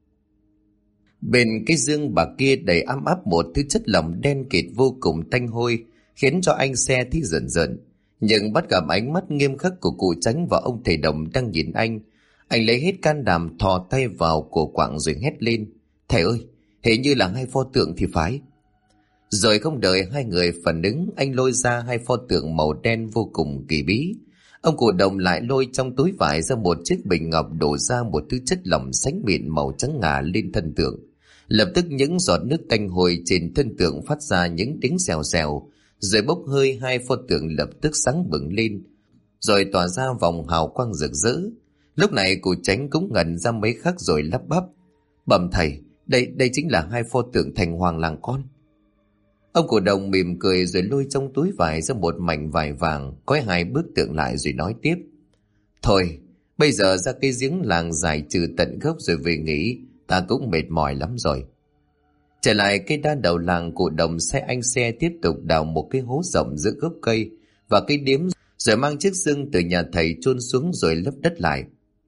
Bên cái dương bạc kia đầy ấm áp một thứ chất lỏng đen kịt vô cùng tanh hôi, khiến cho anh xe thấy rợn rợn. Nhưng bắt gặp ánh mắt nghiêm khắc của cụ Chánh và ông thầy Đồng đang nhìn anh lấy hết can đảm thò tay vào cổ quạng rồi hét lên: thầy ơi, hình như là 2 pho tượng thì phải. Rồi không đợi hai người phản ứng, anh lôi ra 2 pho tượng màu đen vô cùng kỳ bí. Ông cụ Đồng lại lôi trong túi vải ra một chiếc bình ngọc, đổ ra một thứ chất lỏng sánh mịn màu trắng ngà lên thân tượng. Lập tức những giọt nước tanh hôi trên thân tượng phát ra những tiếng xèo xèo, rồi bốc hơi. 2 pho tượng lập tức sáng bừng lên, rồi tỏa ra vòng hào quang rực rỡ. Lúc này cụ Chánh cũng ngẩn ra mấy khắc rồi lắp bắp: Bẩm thầy, đây chính là hai pho tượng thành hoàng làng con. Ông cụ Đồng mỉm cười rồi lôi trong túi vải ra một mảnh vải vàng, cói hai bức tượng lại rồi nói tiếp: Thôi, bây giờ ra cái giếng làng giải trừ tận gốc rồi về nghỉ, ta cũng mệt mỏi lắm rồi. Trở lại cây đa đầu làng, cụ Đồng sai anh xe tiếp tục đào một cái hố rộng giữa gốc cây và cây điếm, rồi mang chiếc xương từ nhà thầy chôn xuống rồi lấp đất lại.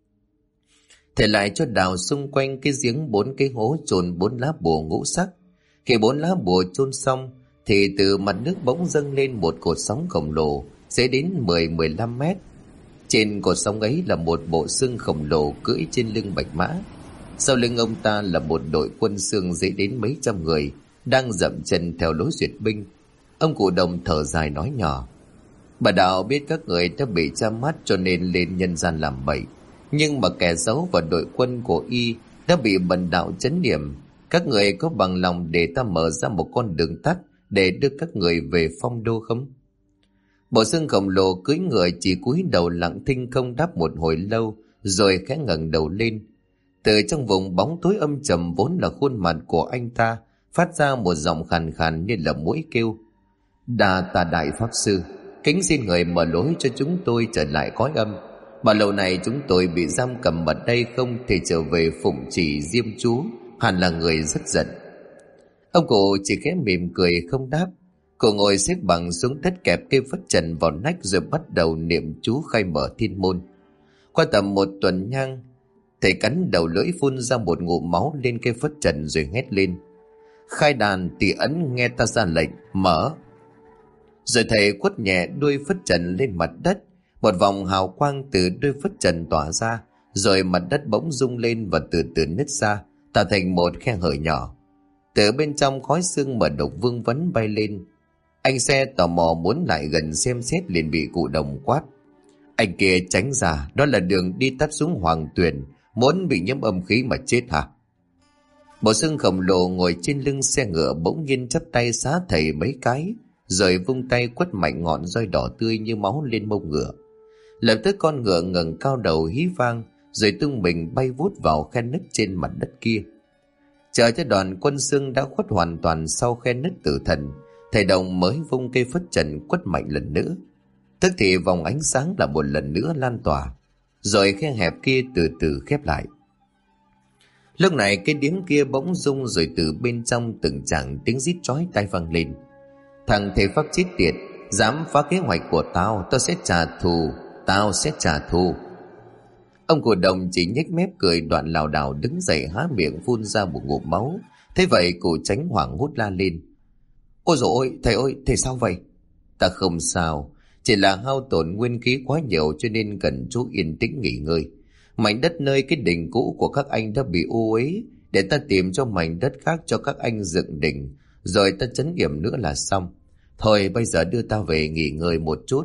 Thầy lại cho đào xung quanh cái giếng 4 cái hố chôn 4 lá bùa ngũ sắc. Khi 4 lá bùa chôn xong thì từ mặt nước bỗng dâng lên một cột sóng khổng lồ sẽ đến 10-15 mét. Trên cột sóng ấy là một bộ xương khổng lồ cưỡi trên lưng bạch mã. Sau lưng ông ta là một đội quân xương dễ đến mấy trăm người đang dậm chân theo lối duyệt binh. Ông cụ Đồng thở dài nói nhỏ: Bà đạo biết các người đã bị tra mắt cho nên lên nhân gian làm bậy, nhưng mà kẻ xấu và đội quân của y đã bị bần đạo trấn niệm. Các người có bằng lòng để ta mở ra một con đường tắt để đưa các người về phong đô không? Bộ xương khổng lồ cưỡi ngựa chỉ cúi đầu lặng thinh không đáp một hồi lâu, rồi khẽ ngẩng đầu lên. Từ trong vùng bóng tối âm trầm vốn là khuôn mặt của anh ta phát ra một giọng khàn khàn như là muỗi kêu: Đa tạ đại pháp sư, kính xin người mở lối cho chúng tôi trở lại cõi âm. Mà lâu này chúng tôi bị giam cầm ở đây, không thể trở về phụng chỉ Diêm Chú, hẳn là người rất giận. Ông cụ chỉ khẽ mỉm cười không đáp. Cụ ngồi xếp bằng xuống đất, kẹp cây phất trần vào nách rồi bắt đầu niệm chú khai mở thiên môn. Qua tầm 1 tuần nhang, thầy cắn đầu lưỡi phun ra một ngụm máu lên cây phất trần rồi hét lên: Khai đàn tỷ ấn, nghe ta ra lệnh, mở. Rồi thầy quất nhẹ đuôi phất trần lên mặt đất. Một vòng hào quang từ đuôi phất trần tỏa ra, rồi mặt đất bỗng rung lên và từ từ nứt ra, tạo thành một khe hở nhỏ. Từ bên trong khói xương mờ độc vương vấn bay lên. Anh xe tò mò muốn lại gần xem xét liền bị cụ Đồng quát: Anh kia tránh ra, đó là đường đi tắt xuống Hoàng Tuyền, muốn bị nhiễm âm khí mà chết hả? Bộ xương khổng lồ ngồi trên lưng xe ngựa bỗng nhiên chắp tay xá thầy mấy cái, rồi vung tay quất mạnh ngọn roi đỏ tươi như máu lên mông ngựa. Lập tức con ngựa ngẩng cao đầu hí vang, rồi tung mình bay vút vào khe nứt trên mặt đất kia. Chờ cho đoàn quân xương đã khuất hoàn toàn sau khe nứt tử thần, thầy Đồng mới vung cây phất trần quất mạnh lần nữa. Tức thì vòng ánh sáng là một lần nữa lan tỏa, rồi khe hẹp kia từ từ khép lại. Lúc này cái điếm kia bỗng rung, rồi từ bên trong từng tràng tiếng rít chói tai vang lên: Thằng thầy pháp chết tiệt, dám phá kế hoạch của tao, tao sẽ trả thù, tao sẽ trả thù. Ông cụ Đồng chỉ nhếch mép cười, đoạn lảo đảo đứng dậy há miệng phun ra một ngụm máu. Thế vậy cụ Chánh hoảng hốt la lên: Ôi dồi ôi, thầy sao vậy? Ta không sao, chỉ là hao tổn nguyên khí quá nhiều cho nên cần chú yên tĩnh nghỉ ngơi. Mảnh đất nơi cái đình cũ của các anh đã bị ô uế, để ta tìm cho mảnh đất khác cho các anh dựng đình, rồi ta trấn yểm nữa là xong. Thôi bây giờ đưa ta về nghỉ ngơi một chút.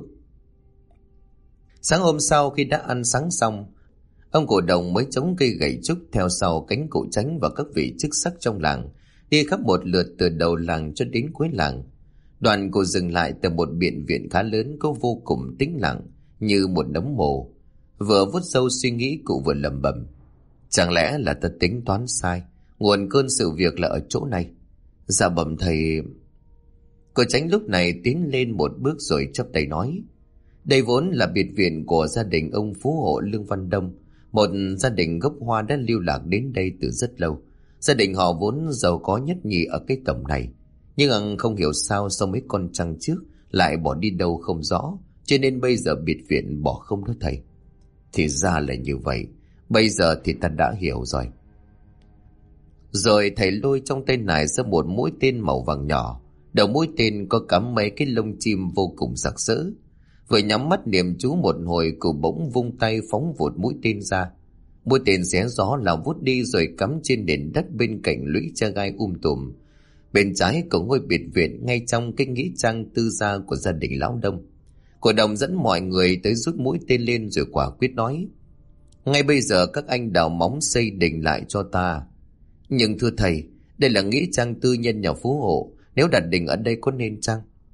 Sáng hôm sau khi đã ăn sáng xong, ông cụ Đồng mới chống cây gậy trúc theo sau cánh cụ Chánh và các vị chức sắc trong làng, đi khắp một lượt từ đầu làng cho đến cuối làng. Đoàn cụ dừng lại tại một biệt viện khá lớn, có vô cùng tĩnh lặng như một nấm mồ. Vừa vuốt râu suy nghĩ, cụ vừa lẩm bẩm: Chẳng lẽ là ta tính toán sai, nguồn cơn sự việc là ở chỗ này? Dạ bẩm thầy. Cụ Chánh lúc này tiến lên một bước rồi chắp tay nói: Đây vốn là biệt viện của gia đình ông phú hộ Lương Văn Đông, một gia đình gốc Hoa đã lưu lạc đến đây từ rất lâu. Gia đình họ vốn giàu có nhất nhì ở cái tổng này, nhưng không hiểu sao sau mấy con trăng trước lại bỏ đi đâu không rõ, cho nên bây giờ biệt viện bỏ không đó thầy. Thì ra là như vậy, bây giờ thì ta đã hiểu rồi. Rồi thầy lôi trong tay nải ra một mũi tên màu vàng nhỏ, đầu mũi tên có cắm mấy cái lông chim vô cùng sặc sỡ. Vừa nhắm mắt niệm chú một hồi, cụ bỗng vung tay phóng vụt mũi tên ra. Mũi tên xé gió lao vút đi rồi cắm trên nền đất bên cạnh lũy tre gai tùm. Bên trái của ngôi biệt viện, ngay trong cái nghĩa trang tư gia của gia đình lão Đông. Cụ Đồng dẫn mọi người tới rút mũi tên lên rồi quả quyết nói: Ngay bây giờ các anh đào móng xây đình lại cho ta. Nhưng thưa thầy, đây là nghĩa trang tư nhân nhà phú hộ, nếu đặt đình ở đây có nên chăng?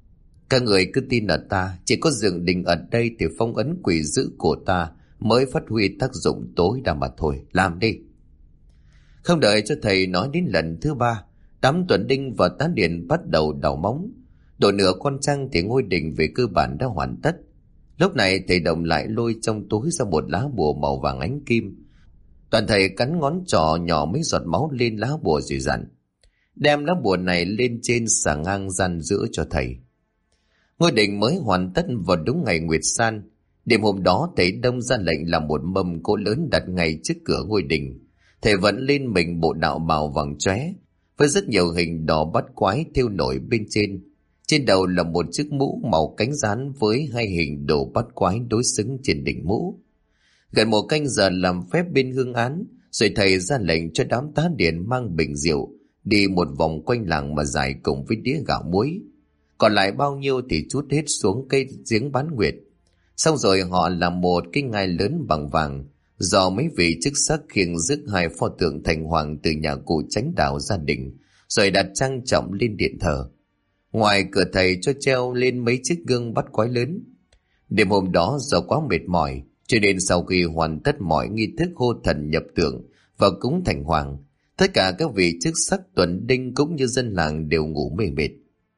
Các người cứ tin ở ta, chỉ có dựng đình ở đây thì phong ấn quỷ dữ của ta mới phát huy tác dụng tối đa mà thôi. Làm đi. Không đợi cho thầy nói đến lần thứ ba, đám tuần đinh và tá điền bắt đầu đào móng. Độ nửa con trăng thì ngôi đình về cơ bản đã hoàn tất. Lúc này thầy Đồng lại lôi trong túi ra một lá bùa màu vàng ánh kim. Toàn thầy cắn ngón trỏ nhỏ mấy giọt máu lên lá bùa rồi dặn: đem lá bùa này lên trên xà ngang gian giữa cho thầy. Ngôi đình mới hoàn tất vào đúng ngày Nguyệt San. Đêm hôm đó thầy Đông ra lệnh làm một mâm cỗ lớn đặt ngay trước cửa ngôi đình. Thầy vẫn lên mình bộ đạo bào vàng chóe với rất nhiều hình đỏ bắt quái thêu nổi bên trên. Trên đầu là một chiếc mũ màu cánh gián với hai hình đồ bắt quái đối xứng trên đỉnh mũ. Gần một canh giờ làm phép bên hương án, rồi thầy ra lệnh cho đám tá điền mang bình rượu đi một vòng quanh làng mà giải cùng với đĩa gạo muối. Còn lại bao nhiêu thì trút hết xuống cây giếng bán nguyệt. Xong rồi họ làm một cái ngai lớn bằng vàng do mấy vị chức sắc khiêng rước hai pho tượng thành hoàng từ nhà cụ Chánh Đạo gia đình, rồi đặt trang trọng lên điện thờ. Ngoài cửa thầy cho treo lên mấy chiếc gương bắt quái lớn. Đêm hôm đó do quá mệt mỏi, cho nên sau khi hoàn tất mọi nghi thức hô thần nhập tượng và cúng thành hoàng, tất cả các vị chức sắc tuần đinh cũng như dân làng đều ngủ mê mệt.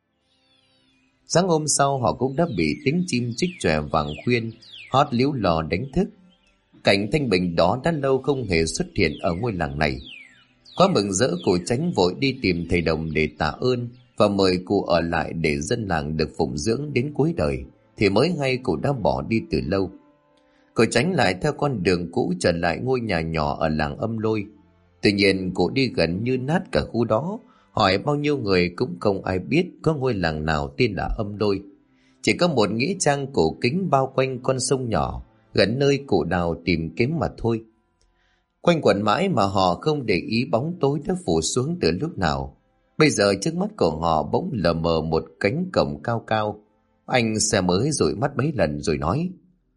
Sáng hôm sau họ cũng đã bị tiếng chim chích chòe vàng khuyên hót líu lò đánh thức. Cảnh thanh bình đó đã lâu không hề xuất hiện ở ngôi làng này. Quá mừng rỡ, cụ Chánh vội đi tìm thầy Đồng để tạ ơn và mời cụ ở lại để dân làng được phụng dưỡng đến cuối đời, thì mới hay cụ đã bỏ đi từ lâu. Cụ Chánh lại theo con đường cũ trở lại ngôi nhà nhỏ ở làng Âm Lôi. Tuy nhiên cụ đi gần như nát cả khu đó, hỏi bao nhiêu người cũng không ai biết có ngôi làng nào tên là Âm Lôi. Chỉ có một nghĩa trang cổ kính bao quanh con sông nhỏ gần nơi cụ Đào tìm kiếm mà thôi. Quanh quẩn mãi mà họ không để ý bóng tối đã phủ xuống từ lúc nào. Bây giờ trước mắt của họ bỗng lờ mờ một cánh cổng cao cao. Anh xe mới dụi mắt mấy lần rồi nói: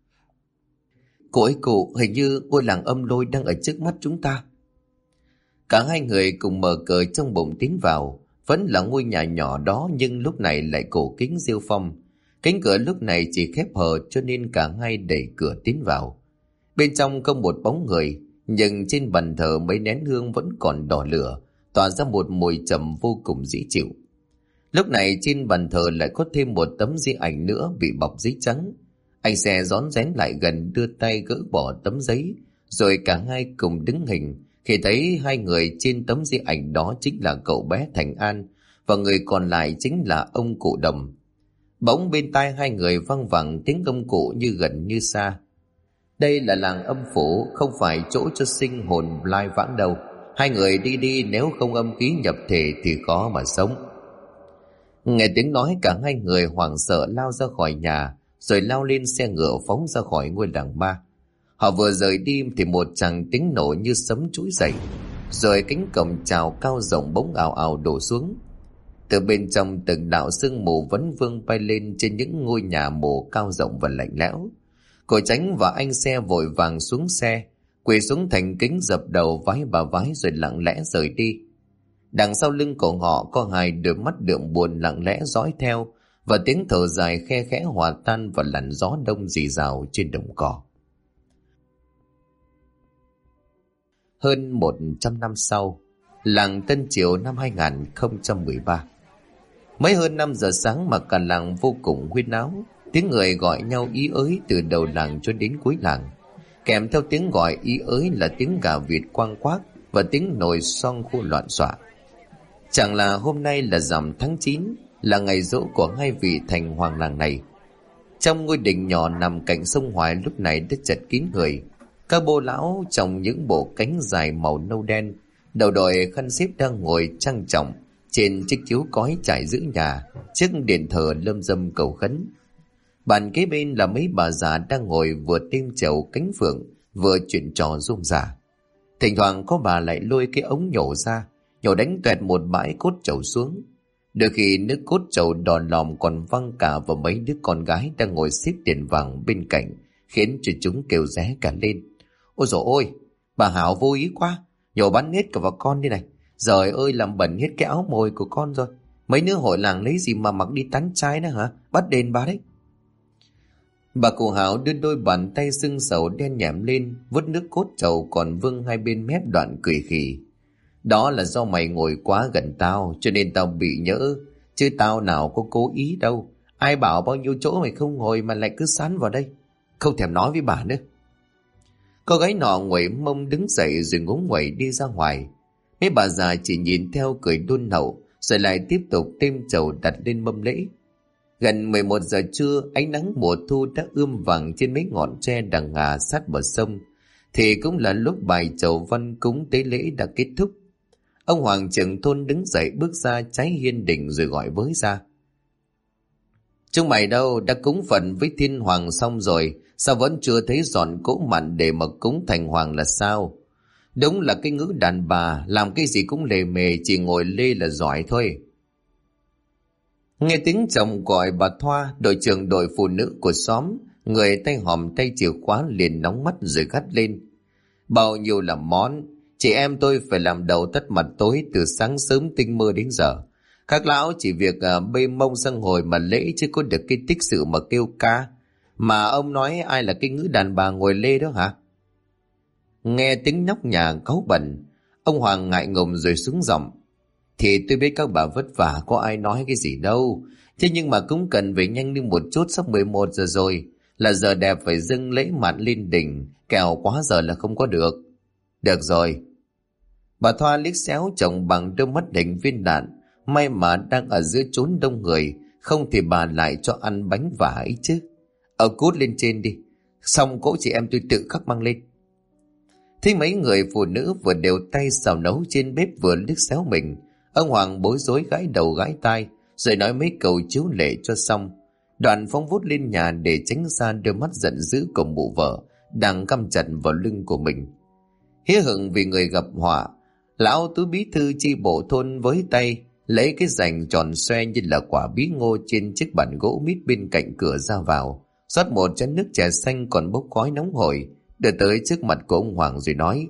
"Cụ ơi cụ, hình như ngôi làng Âm Lôi đang ở trước mắt chúng ta." Cả hai người cùng mở cờ trong bụng tiến vào. Vẫn là ngôi nhà nhỏ đó nhưng lúc này lại cổ kính rêu phong. Cánh cửa lúc này chỉ khép hờ cho nên cả hai đẩy cửa tiến vào. Bên trong không một bóng người, nhưng trên bàn thờ mấy nén hương vẫn còn đỏ lửa, tỏa ra một mùi trầm vô cùng dễ chịu. Lúc này trên bàn thờ lại có thêm một tấm di ảnh nữa bị bọc giấy trắng. Anh xe rón rén lại gần đưa tay gỡ bỏ tấm giấy, rồi cả hai cùng đứng hình khi thấy hai người trên tấm di ảnh đó chính là cậu bé Thành An và người còn lại chính là ông cụ Đồng. Bỗng bên tai hai người văng vẳng tiếng ông cụ như gần như xa: "Đây là làng âm phủ, không phải chỗ cho sinh hồn lai vãng đâu. Hai người đi đi, nếu không âm khí nhập thể thì khó mà sống." Nghe tiếng nói cả hai người hoảng sợ lao ra khỏi nhà, rồi lao lên xe ngựa phóng ra khỏi ngôi làng ma. Họ vừa rời đi thì một tràng tiếng nổ như sấm trỗi dậy, rồi cánh cổng chào cao rộng bỗng ào ào đổ xuống. Từ bên trong từng đạo sương mù vấn vương bay lên trên những ngôi nhà mồ cao rộng và lạnh lẽo. Cô Chánh và anh xe vội vàng xuống xe, quỳ xuống thành kính dập đầu vái bà vái rồi lặng lẽ rời đi. Đằng sau lưng của họ có hai đôi mắt đượm buồn lặng lẽ dõi theo, và tiếng thở dài khe khẽ hòa tan vào làn gió đông rì rào trên đồng cỏ. Hơn 100 năm sau, làng Tân Triều năm 2013. Mới hơn 5 giờ sáng mà cả làng vô cùng huyên náo. Tiếng người gọi nhau ý ới từ đầu làng cho đến cuối làng. Kèm theo tiếng gọi ý ới là tiếng gà vịt quang quác và tiếng nồi xoong khô loạn xạ. Chẳng là hôm nay là rằm tháng 9, là ngày giỗ của hai vị thành hoàng làng này. Trong ngôi đình nhỏ nằm cạnh sông Hoài lúc này đã chật kín người. Các bô lão trồng những bộ cánh dài màu nâu đen, đầu đội khăn xếp đang ngồi trang trọng trên chiếc chiếu cói trải giữa nhà, trước điện thờ lâm dâm cầu khấn. Bàn kế bên là mấy bà già đang ngồi vừa tem chầu cánh phượng, vừa chuyện trò rôm rả. Thỉnh thoảng có bà lại lôi cái ống nhổ ra, nhổ đánh toẹt một bãi cốt trầu xuống. Đôi khi nước cốt trầu đỏ lòm còn văng cả vào mấy đứa con gái đang ngồi xếp tiền vàng bên cạnh, khiến cho chúng kêu ré cả lên. Ôi dồi ôi, bà Hảo vô ý quá, nhổ bắn hết cả vào con đi này. Giời ơi, làm bẩn hết cái áo mồi của con rồi. Mấy đứa hội làng lấy gì mà mặc đi tán trai nữa hả? Bắt đền bà đấy. Bà cụ Hảo đưa đôi bàn tay sưng sầu đen nhẻm lên, vút nước cốt trầu còn vương hai bên mép đoạn cười khì. Đó là do mày ngồi quá gần tao cho nên tao bị nhỡ, chứ tao nào có cố ý đâu. Ai bảo bao nhiêu chỗ mày không ngồi mà lại cứ sán vào đây. Không thèm nói với bà nữa. Cô gái nọ nguẩy mông đứng dậy rồi ngúng nguẩy đi ra ngoài. Mấy bà già chỉ nhìn theo cười đôn hậu, rồi lại tiếp tục thêm trầu đặt lên mâm lễ. Gần 11 giờ trưa, ánh nắng mùa thu đã ươm vàng trên mấy ngọn tre đằng ngà sát bờ sông, thì cũng là lúc bài trầu văn cúng tế lễ đã kết thúc. Ông Hoàng trưởng thôn đứng dậy bước ra trái hiên đình rồi gọi với ra. Chúng mày đâu, đã cúng phần với thiên hoàng xong rồi, sao vẫn chưa thấy dọn cỗ mặn để mà cúng thành hoàng là sao? Đúng là cái ngữ đàn bà, làm cái gì cũng lề mề, chỉ ngồi lê là giỏi thôi. Nghe tiếng chồng gọi bà Thoa, đội trưởng đội phụ nữ của xóm, người tay hòm tay chìa khóa liền nóng mắt rồi gắt lên. Bao nhiêu là món, chị em tôi phải làm đầu tất mặt tối từ sáng sớm tinh mơ đến giờ. Các lão chỉ việc bê mông sang hồi mà lễ chứ có được cái tích sự mà kêu ca. Mà ông nói ai là cái ngữ đàn bà ngồi lê đó hả? Nghe tiếng nhóc nhà cáu bẩn, ông Hoàng ngại ngùng rồi xuống giọng. Thì tôi biết các bà vất vả, có ai nói cái gì đâu. Thế nhưng mà cũng cần phải nhanh đi một chút, sắp 11 giờ rồi. Là giờ đẹp phải dâng lễ mặn lên đỉnh, kẻo quá giờ là không có được. Được rồi. Bà Thoa liếc xéo chồng bằng đôi mắt hình viên đạn. May mà đang ở giữa chốn đông người, không thì bà lại cho ăn bánh vả ấy chứ. Cút lên trên đi, xong cỗ chị em tôi tự khắc mang lên. Thế mấy người phụ nữ vừa đều tay xào nấu trên bếp vừa liếc xéo mình. Ông Hoàng bối rối gãi đầu gãi tai, rồi nói mấy câu chiếu lệ cho xong. Đoạn phóng vút lên nhà để tránh xa đôi mắt giận dữ của mụ vợ đang căm chặt vào lưng của mình. Hía hửng vì người gặp họa, lão Tú bí thư chi bộ thôn với tay lấy cái rành tròn xoe như là quả bí ngô trên chiếc bàn gỗ mít bên cạnh cửa ra vào, rót một chén nước trà xanh còn bốc khói nóng hổi, đưa tới trước mặt của ông Hoàng rồi nói: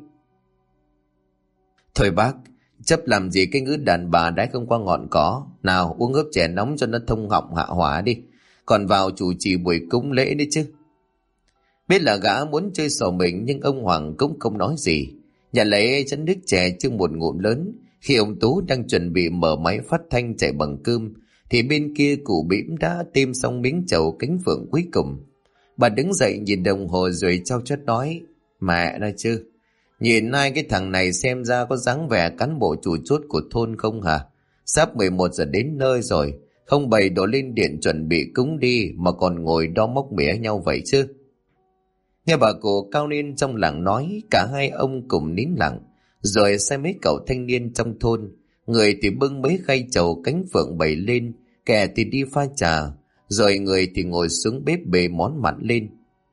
Thôi bác, chấp làm gì cái ngữ đàn bà đãi không qua ngọn cỏ. Nào uống hớp chè nóng cho nó thông họng hạ hỏa đi, còn vào chủ trì buổi cúng lễ đấy chứ. Biết là gã muốn chơi xỏ mình, nhưng ông Hoàng cũng không nói gì, nhận lấy chén nước chè chưng một ngụm lớn. Khi ông Tú đang chuẩn bị mở máy phát thanh chạy bằng cơm, thì bên kia cụ Bỉm đã tiêm xong miếng trầu cánh phượng cuối cùng. Bà đứng dậy nhìn đồng hồ rồi trao chuốt nói: Mẹ nói chứ, nhìn hai cái thằng này xem ra có dáng vẻ cán bộ chủ chốt của thôn không hả? Sắp 11 giờ đến nơi rồi, không bày đổ lên điện chuẩn bị cúng đi mà còn ngồi đo móc mỉa nhau vậy chứ. Nghe bà cụ cao niên trong làng nói, cả hai ông cùng nín lặng, rồi xem mấy cậu thanh niên trong thôn, người thì bưng mấy khay trầu cánh phượng bày lên, kẻ thì đi pha trà, rồi người thì ngồi xuống bếp bề món mặn lên.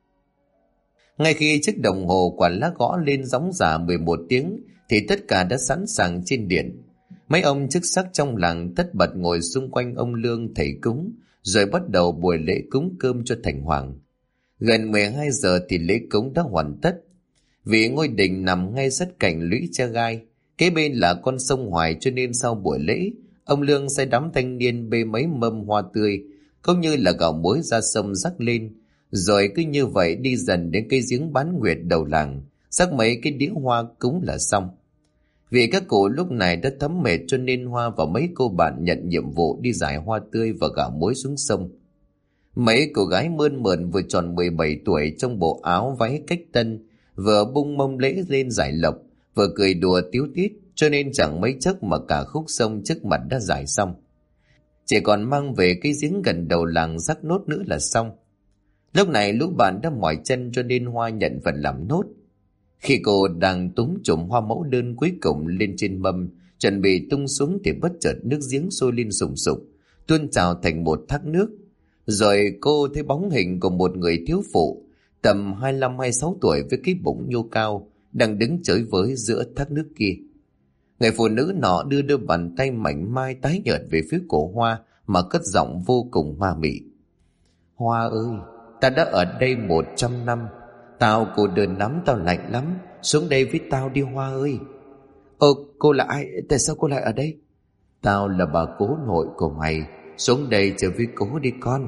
Ngay khi chiếc đồng hồ quả lá gõ lên gióng giả 11 tiếng thì tất cả đã sẵn sàng trên điện. Mấy ông chức sắc trong làng tất bật ngồi xung quanh ông Lương thầy cúng, rồi bắt đầu buổi lễ cúng cơm cho thành hoàng. Gần 12 giờ thì lễ cúng đã hoàn tất. Vì ngôi đình nằm ngay sát cạnh lũy tre gai, kế bên là con sông Hoài, cho nên sau buổi lễ, ông Lương sẽ đám thanh niên bê mấy mâm hoa tươi cũng như là gạo muối ra sông rắc lên, rồi cứ như vậy đi dần đến cây giếng bán nguyệt đầu làng, rắc mấy cái đĩa hoa cúng là xong. Vì các cụ lúc này đã thấm mệt cho nên Hoa và mấy cô bạn nhận nhiệm vụ đi rải hoa tươi và gạo muối xuống sông. Mấy cô gái mơn mởn vừa tròn 17 tuổi trong bộ áo váy cách tân, vừa bung mông lễ lên giải lộc, vừa cười đùa tíu tít, cho nên chẳng mấy chốc mà cả khúc sông trước mặt đã giải xong. Chỉ còn mang về cái giếng gần đầu làng rắc nốt nữa là xong. Lúc này lũ bạn đã mỏi chân cho nên Hoa nhận phần làm nốt. Khi cô đang túm chùm hoa mẫu đơn cuối cùng lên trên mâm, chuẩn bị tung xuống thì bất chợt nước giếng sôi lên sùng sục, tuôn trào thành một thác nước. Rồi cô thấy bóng hình của một người thiếu phụ, tầm 25-26 tuổi với cái bụng nhô cao, đang đứng chới với giữa thác nước kia. Người phụ nữ nọ đưa đôi bàn tay mảnh mai tái nhợt về phía cổ Hoa mà cất giọng vô cùng ma mị. Hoa ơi, ta đã ở đây 100 năm. Tao cô đơn lắm, tao lạnh lắm. Xuống đây với tao đi Hoa ơi. Cô là ai? Tại sao cô lại ở đây? Tao là bà cố nội của mày, xuống đây chơi với cố đi con.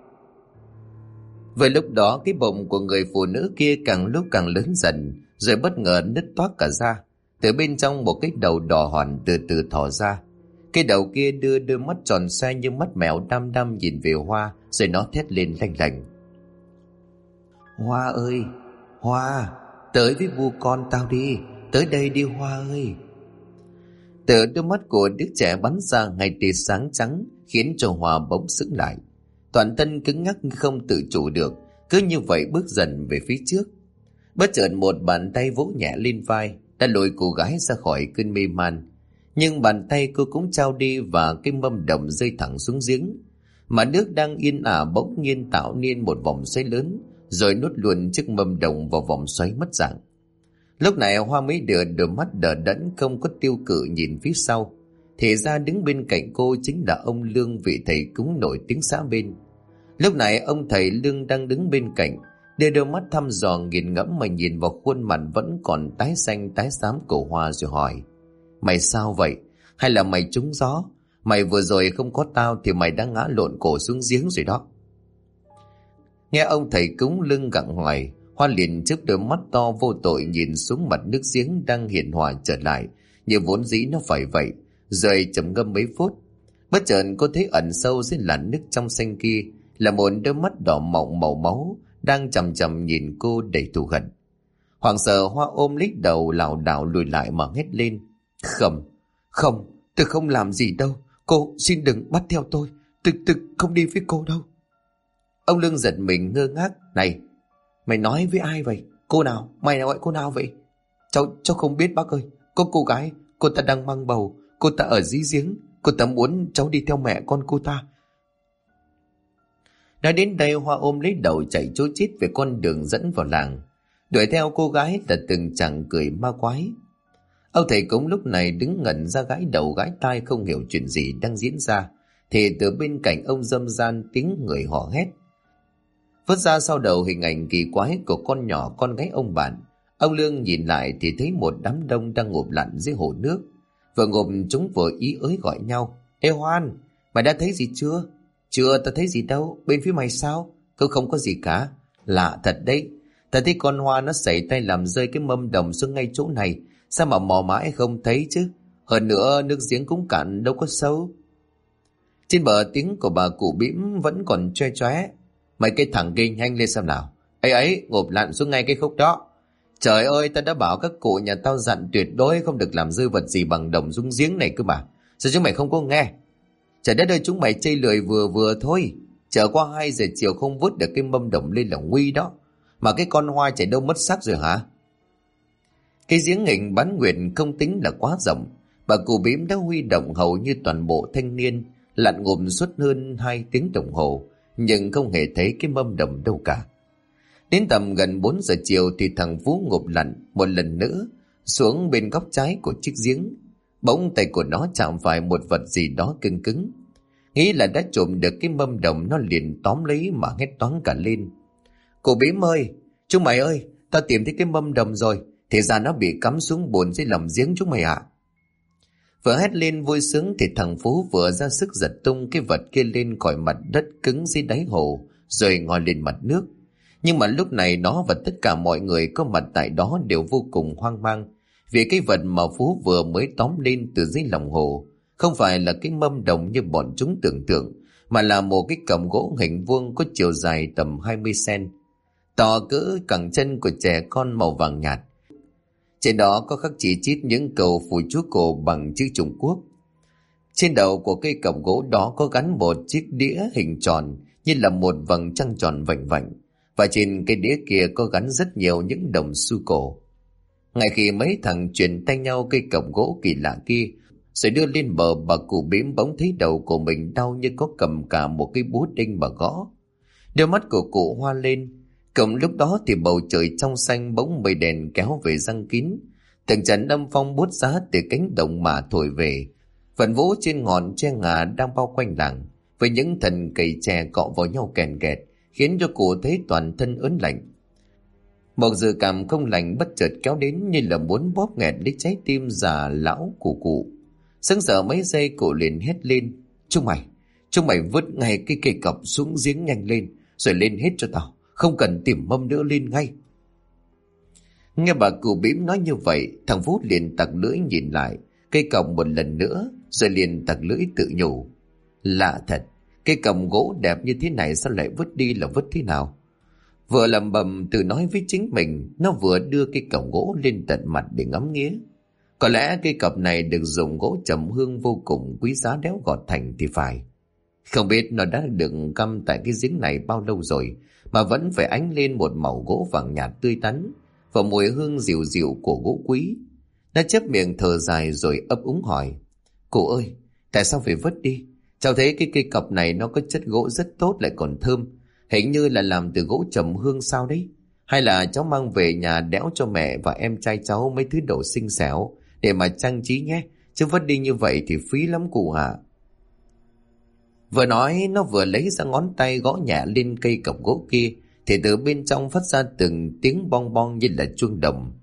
Vừa lúc đó cái bụng của người phụ nữ kia càng lúc càng lớn dần, rồi bất ngờ nứt toác cả ra. Từ bên trong một cái đầu đỏ hòn từ từ thò ra. Cái đầu kia đưa đôi mắt tròn xoe như mắt mèo đăm đăm nhìn về Hoa, rồi nó thét lên lanh lành. Hoa ơi, Hoa, tới với bu con tao đi, tới đây đi Hoa ơi. Từ đôi mắt của đứa trẻ bắn ra ngay tia sáng trắng, khiến cho Hoa bỗng sững lại. Toàn thân cứng ngắc không tự chủ được, cứ như vậy bước dần về phía trước. Bất chợt một bàn tay vỗ nhẹ lên vai, đã lôi cô gái ra khỏi cơn mê man. Nhưng bàn tay cô cũng trao đi và cái mâm đồng rơi thẳng xuống giếng. Mà nước đang yên ả bỗng nhiên tạo nên một vòng xoáy lớn, rồi nuốt luôn chiếc mâm đồng vào vòng xoáy mất dạng. Lúc này Hoa mới đưa đôi mắt đờ đẫn không có tiêu cự nhìn phía sau. Thì ra đứng bên cạnh cô chính là ông Lương, vị thầy cúng nổi tiếng xã bên. Lúc này ông thầy Lương đang đứng bên cạnh, đưa đôi mắt thăm dò nghiền ngẫm mà nhìn vào khuôn mặt vẫn còn tái xanh tái xám của Hoa, rồi hỏi: Mày sao vậy? Hay là mày trúng gió? Mày vừa rồi không có tao thì mày đã ngã lộn cổ xuống giếng rồi đó. Nghe ông thầy cúng Lương gặng hoài, Hoa liền chớp đôi mắt to vô tội nhìn xuống mặt nước giếng đang hiền hòa trở lại như vốn dĩ nó phải vậy, rồi trầm ngâm mấy phút. Bất chợt cô thấy ẩn sâu dưới làn nước trong xanh kia là một đôi mắt đỏ mọng màu máu đang chằm chằm nhìn cô đầy thù hận. Hoảng sợ, Hoa ôm lấy đầu lảo đảo lùi lại mà hét lên: Không, tôi không làm gì đâu. Cô xin đừng bắt theo tôi. Tôi không đi với cô đâu. Ông Lương giật mình ngơ ngác: Này, mày nói với ai vậy? Cô nào? Mày gọi cô nào vậy? Cháu không biết bác ơi. Có cô gái, cô ta đang mang bầu. Cô ta ở dưới giếng. Cô ta muốn cháu đi theo mẹ con cô ta. Nói đến đây, Hoa ôm lấy đầu chạy trối chết về con đường dẫn vào làng. Đuổi theo cô gái là từng chàng cười ma quái. Ông thầy cúng lúc này đứng ngẩn ra gãi đầu gãi tai không hiểu chuyện gì đang diễn ra. Thì từ bên cạnh ông râm ran tiếng người hò hét. Vớt ra sau đầu hình ảnh kỳ quái của con nhỏ con gái ông bạn. Ông Lương nhìn lại thì thấy một đám đông đang ngộp lặn dưới hồ nước. Vừa ngộp chúng vừa ý ới gọi nhau: Ê Hoan, mày đã thấy gì chưa? Chưa, tao thấy gì đâu. Bên phía mày sao? Cứ không có gì cả. Lạ thật đấy. Tao thấy con Hoa nó xảy tay làm rơi cái mâm đồng xuống ngay chỗ này. Sao mà mò mãi không thấy chứ? Hơn nữa nước giếng cũng cạn đâu có sâu. Trên bờ tiếng của bà cụ Bĩm vẫn còn choe choé: Mày cái thằng kia nhanh lên xem nào. Ấy, ngộp lặn xuống ngay cái khúc đó. Trời ơi, tao đã bảo các cụ nhà tao dặn tuyệt đối không được làm rơi vật gì bằng đồng xuống giếng này cơ mà. Sao chúng mày không có nghe? Trời đất ơi, chúng mày chây lười vừa vừa thôi. Chờ qua 2 giờ chiều không vớt được cái mâm đồng lên là nguy đó. Mà cái con Hoa chảy đâu mất xác rồi hả? Cái giếng nghịnh bán nguyệt không tính là quá rộng. Bà cụ Bím đã huy động hầu như toàn bộ thanh niên lặn ngụm suốt hơn 2 tiếng đồng hồ, nhưng không hề thấy cái mâm đồng đâu cả. Đến tầm gần 4 giờ chiều thì thằng Phú ngụp lặn một lần nữa xuống bên góc trái của chiếc giếng. Bỗng tay của nó chạm phải một vật gì đó cứng cứng. Nghĩ là đã trộm được cái mâm đồng, nó liền tóm lấy mà hét toáng cả lên: Cô Bím ơi, chúng mày ơi, tao tìm thấy cái mâm đồng rồi. Thì ra nó bị cắm xuống bùn dưới lòng giếng chúng mày ạ. Vừa hét lên vui sướng thì thằng Phú vừa ra sức giật tung cái vật kia lên khỏi mặt đất cứng dưới đáy hồ, rồi ngoi lên mặt nước. Nhưng mà lúc này nó và tất cả mọi người có mặt tại đó đều vô cùng hoang mang, vì cái vật mà Phú vừa mới tóm lên từ dưới lòng hồ không phải là cái mâm đồng như bọn chúng tưởng tượng, mà là một cái cọng gỗ hình vuông có chiều dài tầm 20 cm, to cỡ cẳng chân của trẻ con, màu vàng nhạt. Trên đó có khắc chỉ chít những câu phù chú cổ bằng chữ Trung Quốc. Trên đầu của cây cọng gỗ đó có gắn một chiếc đĩa hình tròn như là một vầng trăng tròn vành vạnh, và trên cây đĩa kia có gắn rất nhiều những đồng xu cổ. Ngay khi mấy thằng truyền tay nhau cây cọng gỗ kỳ lạ kia rồi đưa lên bờ, bà cụ Bím bỗng thấy đầu của mình đau như có cầm cả một cái búa đinh mà gõ. Đôi mắt của cụ hoa lên. Cùng lúc đó thì bầu trời trong xanh bỗng mây đèn kéo về giăng kín. Từng trận âm phong buốt giá từ cánh đồng mà thổi về, vần vũ trên ngọn tre ngà đang bao quanh làng, với những thân cây tre cọ vào nhau kèn kẹt, khiến cho cụ thấy toàn thân ớn lạnh. Một dự cảm không lành bất chợt kéo đến như là muốn bóp nghẹt lấy trái tim già lão của cụ. Sững sờ mấy giây cụ liền hét lên: Chúng mày vứt ngay cái cây cọc xuống giếng nhanh lên, rồi lên hết cho tao, không cần tìm mâm nữa, lên ngay. Nghe bà cụ bím nói như vậy, thằng Phú liền tặc lưỡi nhìn lại cây cọc một lần nữa, rồi liền tặc lưỡi tự nhủ: lạ thật, cây cọc gỗ đẹp như thế này sao lại vứt đi là vứt thế nào? Vừa lẩm bẩm tự nói với chính mình, nó vừa đưa cây cọc gỗ lên tận mặt để ngắm nghía. Có lẽ cây cọc này được dùng gỗ trầm hương vô cùng quý giá đẽo gọt thành thì phải. Không biết nó đã được cắm tại cái giếng này bao lâu rồi mà vẫn phải ánh lên một màu gỗ vàng nhạt tươi tắn và mùi hương dịu dịu của gỗ quý. Nó chép miệng thở dài rồi ấp úng hỏi: Cụ ơi, tại sao phải vứt đi? Cháu thấy cái cây cọc này nó có chất gỗ rất tốt lại còn thơm, hình như là làm từ gỗ trầm hương sao đấy? Hay là cháu mang về nhà đẽo cho mẹ và em trai cháu mấy thứ đồ xinh xẻo để mà trang trí nhé, chứ vứt đi như vậy thì phí lắm cụ ạ. Vừa nói nó vừa lấy ra ngón tay gõ nhẹ lên cây cọc gỗ kia, thì từ bên trong phát ra từng tiếng bong bong như là chuông đồng.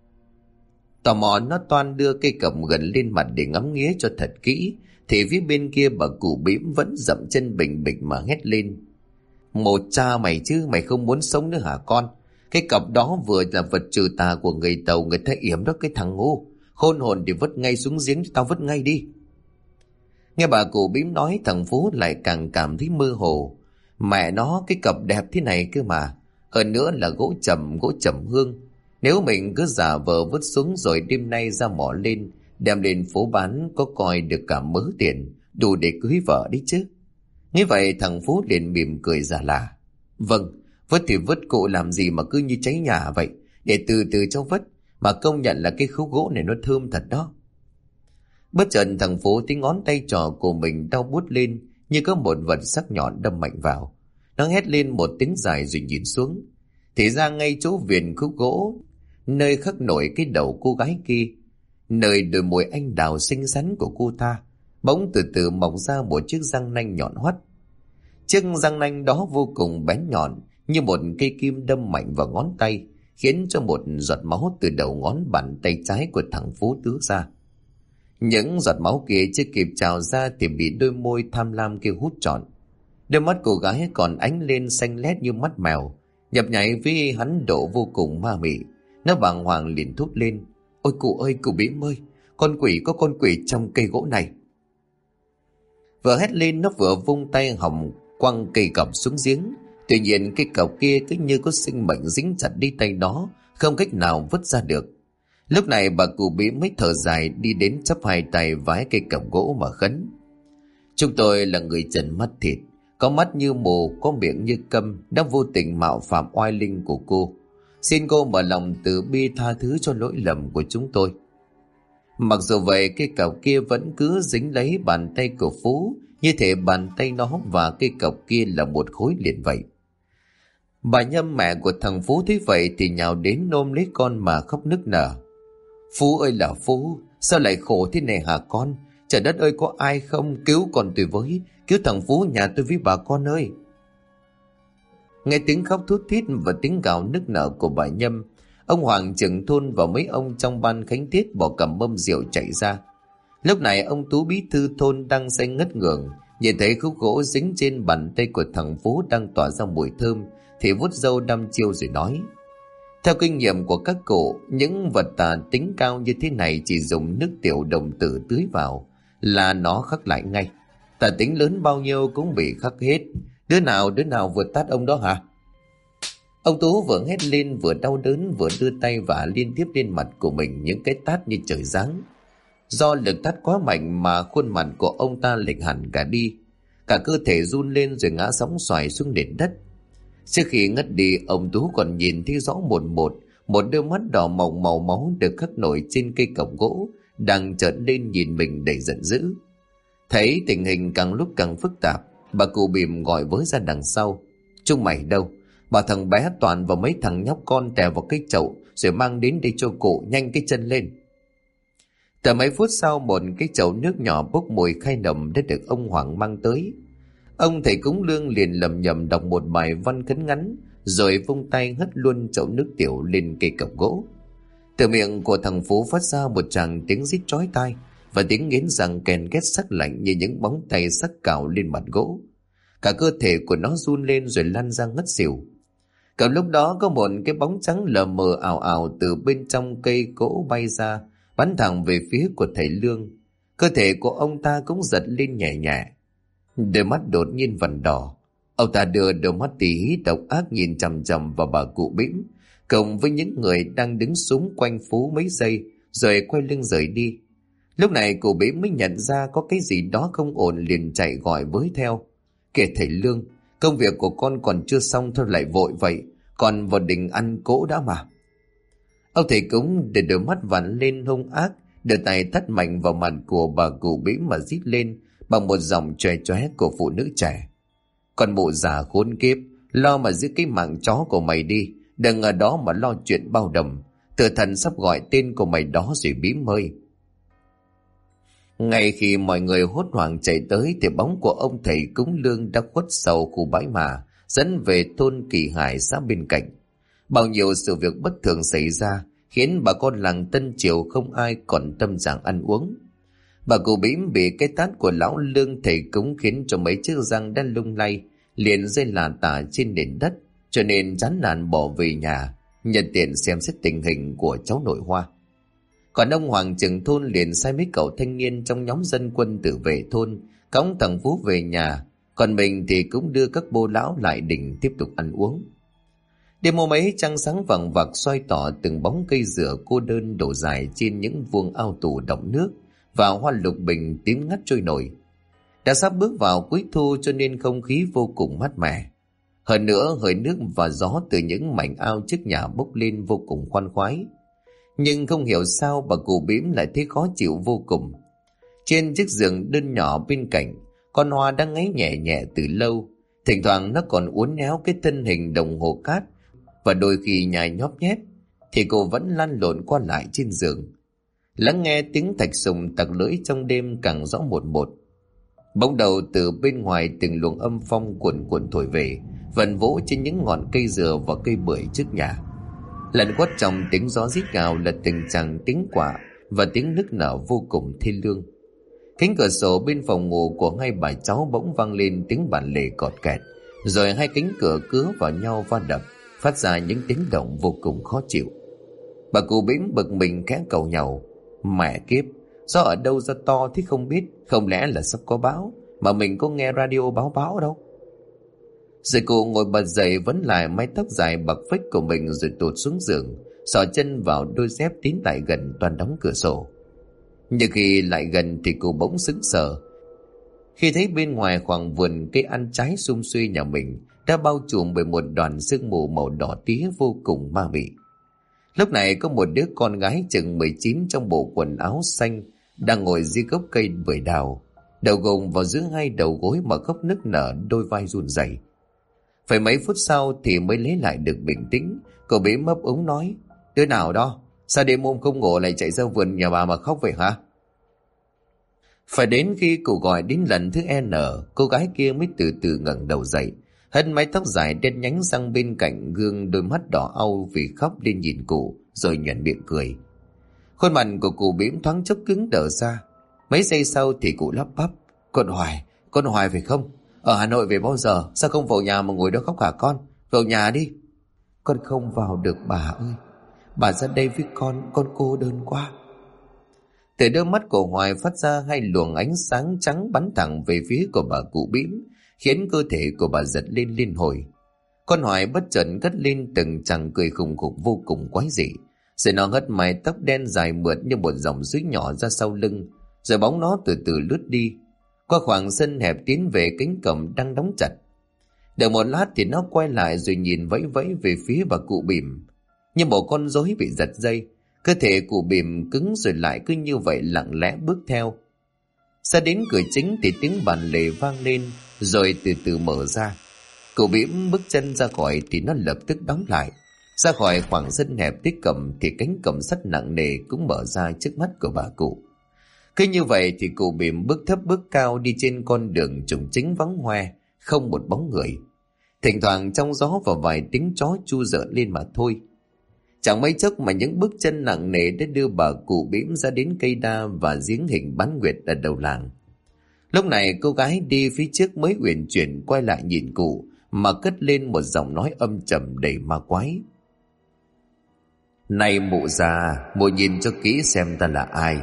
Tò mò nó toan đưa cây cọc gần lên mặt để ngắm nghía cho thật kỹ, thì phía bên kia bà cụ bím vẫn dậm chân bình bịch mà hét lên: Một cha mày chứ, mày không muốn sống nữa hả con? Cái cọc đó vừa là vật trừ tà của người Tàu, người ta yểm đó cái thằng ngu. Khôn hồn thì vứt ngay xuống giếng cho tao, vứt ngay đi. Nghe bà cụ bím nói, thằng Phú lại càng cảm thấy mơ hồ. Mẹ nó, cái cọc đẹp thế này cơ mà, hơn nữa là gỗ trầm hương. Nếu mình cứ giả vờ vứt xuống rồi đêm nay ra mỏ lên, đem lên phố bán, có coi được cả mớ tiền, đủ để cưới vợ đấy chứ. Như vậy thằng Phú liền mỉm cười giả lả: Vâng, vứt thì vứt, cụ làm gì mà cứ như cháy nhà vậy, để từ từ cháu vứt. Mà công nhận là cái khúc gỗ này nó thơm thật đó. Bất chợt thằng Phú thấy ngón tay trỏ của mình đau buốt lên, như có một vật sắc nhọn đâm mạnh vào. Nó hét lên một tiếng dài rồi nhìn xuống. Thì ra ngay chỗ viền khúc gỗ, nơi khắc nổi cái đầu cô gái kia, nơi đôi môi anh đào xinh xắn của cô ta, bỗng từ từ mọc ra một chiếc răng nanh nhọn hoắt. Chiếc răng nanh đó vô cùng bén nhọn, như một cây kim đâm mạnh vào ngón tay, khiến cho một giọt máu từ đầu ngón bàn tay trái của thằng Phú tứa ra. Những giọt máu kia chưa kịp trào ra thì bị đôi môi tham lam kia hút trọn. Đôi mắt cô gái còn ánh lên xanh lét như mắt mèo, nhập nhảy với hắn độ vô cùng ma mị. Nó bàng hoàng liền thốt lên: Ôi cụ ơi, cụ bím ơi, có con quỷ trong cây gỗ này. Vừa hét lên, nó vừa vung tay hòng quăng cây cọc xuống giếng. Tuy nhiên cây cọc kia cứ như có sinh mệnh dính chặt đi tay nó, không cách nào vứt ra được. Lúc này bà cụ bím mới thở dài đi đến chắp hai tay vái cây cọc gỗ mà khấn: Chúng tôi là người trần mắt thịt, có mắt như mù, có miệng như câm, đã vô tình mạo phạm oai linh của cô. Xin cô mở lòng từ bi tha thứ cho lỗi lầm của chúng tôi. Mặc dù vậy, cây cọc kia vẫn cứ dính lấy bàn tay của Phú, như thể bàn tay nó và cây cọc kia là một khối liền vậy. Bà Nhâm, mẹ của thằng Phú thấy vậy thì nhào đến ôm lấy con mà khóc nức nở: Phú ơi là Phú, sao lại khổ thế này hả con? Trời đất ơi, có ai không? Cứu con tôi với, cứu thằng Phú nhà tôi với bà con ơi. Nghe tiếng khóc thút thít và tiếng gào nức nở của bà Nhâm, ông Hoàng trưởng thôn và mấy ông trong ban khánh tiết bỏ cầm mâm rượu chạy ra. Lúc này ông Tú bí thư thôn đang say ngất ngưởng, nhìn thấy khúc gỗ dính trên bàn tay của thằng Phú đang tỏa ra mùi thơm thì vuốt râu đăm chiêu rồi nói: Theo kinh nghiệm của các cụ, những vật tà tính cao như thế này chỉ dùng nước tiểu đồng tử tưới vào là nó khắc lại ngay. Tà tính lớn bao nhiêu cũng bị khắc hết. Đứa nào vừa tát ông đó hả? Ông Tú vừa hét lên vừa đau đớn, vừa đưa tay vả liên tiếp lên mặt của mình những cái tát như trời giáng. Do lực tát quá mạnh mà khuôn mặt của ông ta lệch hẳn cả đi, cả cơ thể run lên rồi ngã sóng xoài xuống nền đất. Trước khi ngất đi, ông Tú còn nhìn thấy rõ một đôi mắt đỏ màu máu được khắc nổi trên cây cọc gỗ đang trợn lên nhìn mình đầy giận dữ. Thấy tình hình càng lúc càng phức tạp, bà cụ bìm gọi với ra đằng sau: Chúng mày đâu? Bảo thằng bé Toàn và mấy thằng nhóc con tè vào cái chậu rồi mang đến đây cho cụ, nhanh cái chân lên. Từ mấy phút sau, một cái chậu nước nhỏ bốc mùi khai nồng đã được ông Hoàng mang tới. Ông thầy cúng lương liền lầm nhầm đọc một bài văn khấn ngắn, rồi vung tay hất luôn chậu nước tiểu lên cây cọc gỗ. Từ miệng của thằng Phú phát ra một tràng tiếng rít chói tai, và tiếng nghiến răng ken két sắc lạnh như những bóng tay sắc cào lên mặt gỗ. Cả cơ thể của nó run lên rồi lăn ra ngất xỉu. Cả lúc đó có một cái bóng trắng lờ mờ ảo ảo từ bên trong cây gỗ bay ra, bắn thẳng về phía của thầy Lương. Cơ thể của ông ta cũng giật lên nhẹ nhẹ. Đôi mắt đột nhiên vằn đỏ. Ông ta đưa đôi mắt tỉ hí độc ác nhìn chằm chằm vào bà cụ Bĩm, cộng với những người đang đứng xung quanh Phú mấy giây, rồi quay lưng rời đi. Lúc này cụ Bĩm mới nhận ra có cái gì đó không ổn, liền chạy gọi với theo. Kìa thầy Lương, công việc của con còn chưa xong thôi lại vội vậy, còn vào đình ăn cỗ đã mà. Ông thầy cúng để đôi mắt vằn lên hung ác, đưa tay tát mạnh vào mặt của bà cụ Bĩm mà rít lên bằng một giọng chóe chóe của phụ nữ trẻ. Con mụ già khốn kiếp, lo mà giữ cái mạng chó của mày đi, đừng ở đó mà lo chuyện bao đồng. Tử thần sắp gọi tên của mày đó rồi Bĩm ơi. Ngay khi mọi người hốt hoảng chạy tới thì bóng của ông thầy cúng Lương đã khuất sau khu bãi mả, dẫn về thôn Kỳ Hải xã bên cạnh. Bao nhiêu sự việc bất thường xảy ra khiến bà con làng Tân Triều không ai còn tâm trạng ăn uống. Bà cụ Bĩm bị cái tát của lão Lương thầy cúng khiến cho mấy chiếc răng đã lung lay, liền rơi lả tả trên nền đất, cho nên chán nản bỏ về nhà, nhân tiện xem xét tình hình của cháu nội Hoa. Còn ông Hoàng trưởng thôn liền sai mấy cậu thanh niên trong nhóm dân quân tự vệ thôn cõng thằng Phú về nhà, còn mình thì cũng đưa các bô lão lại đình tiếp tục ăn uống. Đêm hôm ấy trăng sáng vằng vặc soi tỏ từng bóng cây dừa cô đơn đổ dài trên những vuông ao tù đọng nước, và hoa lục bình tím ngắt trôi nổi. Đã sắp bước vào cuối thu cho nên không khí vô cùng mát mẻ. Hơn nữa hơi nước và gió từ những mảnh ao trước nhà bốc lên vô cùng khoan khoái. Nhưng không hiểu sao bà cụ Bĩm lại thấy khó chịu vô cùng. Trên chiếc giường đơn nhỏ bên cạnh, con Hoa đang ngáy nhẹ nhẹ từ lâu. Thỉnh thoảng nó còn uốn éo cái thân hình đồng hồ cát, và đôi khi nhai nhóp nhét thì cô vẫn lăn lộn qua lại trên giường. Lắng nghe tiếng thạch sùng tặc lưỡi trong đêm càng rõ một một. Bỗng đầu từ bên ngoài từng luồng âm phong cuồn cuộn thổi về, vần vỗ trên những ngọn cây dừa và cây bưởi trước nhà. Lẫn quất trong tiếng gió rít gào là từng tràng tiếng quạ và tiếng nức nở vô cùng thê lương. Cánh cửa sổ bên phòng ngủ của hai bà cháu bỗng vang lên tiếng bản lề cọt kẹt, rồi hai cánh cửa cứa vào nhau va đập, phát ra những tiếng động vô cùng khó chịu. Bà cụ Bĩm bực mình khẽ cầu nhàu: Mẹ kiếp, gió ở đâu ra to thì không biết, không lẽ là sắp có bão, mà mình có nghe radio báo bão đâu. Rồi cụ ngồi bật dậy vấn lại mái tóc dài bạc phách của mình rồi tụt xuống giường, xỏ chân vào đôi dép tiến lại gần toàn đóng cửa sổ. Nhưng khi lại gần thì cụ bỗng sững sờ khi thấy bên ngoài khoảng vườn cây ăn trái sum suê nhà mình đã bao trùm bởi một đoàn sương mù màu đỏ tía vô cùng ma mị. Lúc này có một đứa con gái chừng 19 trong bộ quần áo xanh đang ngồi dưới gốc cây bưởi đào, đầu gồng vào giữa hai đầu gối mà khóc nức nở, đôi vai run rẩy. Phải mấy phút sau thì mới lấy lại được bình tĩnh, cô bé mấp úng nói: Đứa nào đó, sao đêm hôm không ngủ lại chạy ra vườn nhà bà mà khóc vậy hả? Phải đến khi cụ gọi đến lần thứ N, cô gái kia mới từ từ ngẩng đầu dậy, hất mái tóc dài đen nhánh sang bên cạnh gương, đôi mắt đỏ au vì khóc lên nhìn cụ, rồi nhoẻn miệng cười. Khuôn mặt của cụ Bĩm thoáng chốc cứng đờ ra. Mấy giây sau thì cụ lắp bắp: Con Hoài phải không? Ở Hà Nội về bao giờ? Sao không vào nhà mà ngồi đó khóc hả con? Vào nhà đi. Con không vào được bà ơi. Bà ra đây với con cô đơn quá. Từ đôi mắt của Hoài phát ra hai luồng ánh sáng trắng bắn thẳng về phía của bà cụ Bĩm, khiến cơ thể của bà giật lên liên hồi. Con Hoài bất chợt cất lên từng tràng cười khùng khục vô cùng quái dị, rồi nó hất mái tóc đen dài mượt như một dòng suối nhỏ ra sau lưng, rồi bóng nó từ từ lướt đi qua khoảng sân hẹp tiến về cánh cổng đang đóng chặt. Đợi một lát thì nó quay lại rồi nhìn vẫy vẫy về phía bà cụ Bìm, như một con rối bị giật dây. Cơ thể cụ Bìm cứng rồi lại cứ như vậy lặng lẽ bước theo. Ra đến cửa chính thì tiếng bàn lề vang lên, rồi từ từ mở ra. Cụ Bìm bước chân ra khỏi thì nó lập tức đóng lại. Ra khỏi khoảng sân hẹp tới cổng thì cánh cổng sắt nặng nề cũng mở ra trước mắt của bà cụ. Cứ như vậy thì cụ Bìm bước thấp bước cao đi trên con đường trùng chính vắng hoe, không một bóng người. Thỉnh thoảng trong gió và vài tiếng chó chu rợn lên mà thôi. Chẳng mấy chốc mà những bước chân nặng nề đã đưa bà cụ bĩm ra đến cây đa và giếng hình bán nguyệt ở đầu làng. Lúc này cô gái đi phía trước mới uyển chuyển quay lại nhìn cụ mà cất lên một giọng nói âm trầm đầy ma quái. Này mụ già, mụ nhìn cho kỹ xem ta là ai.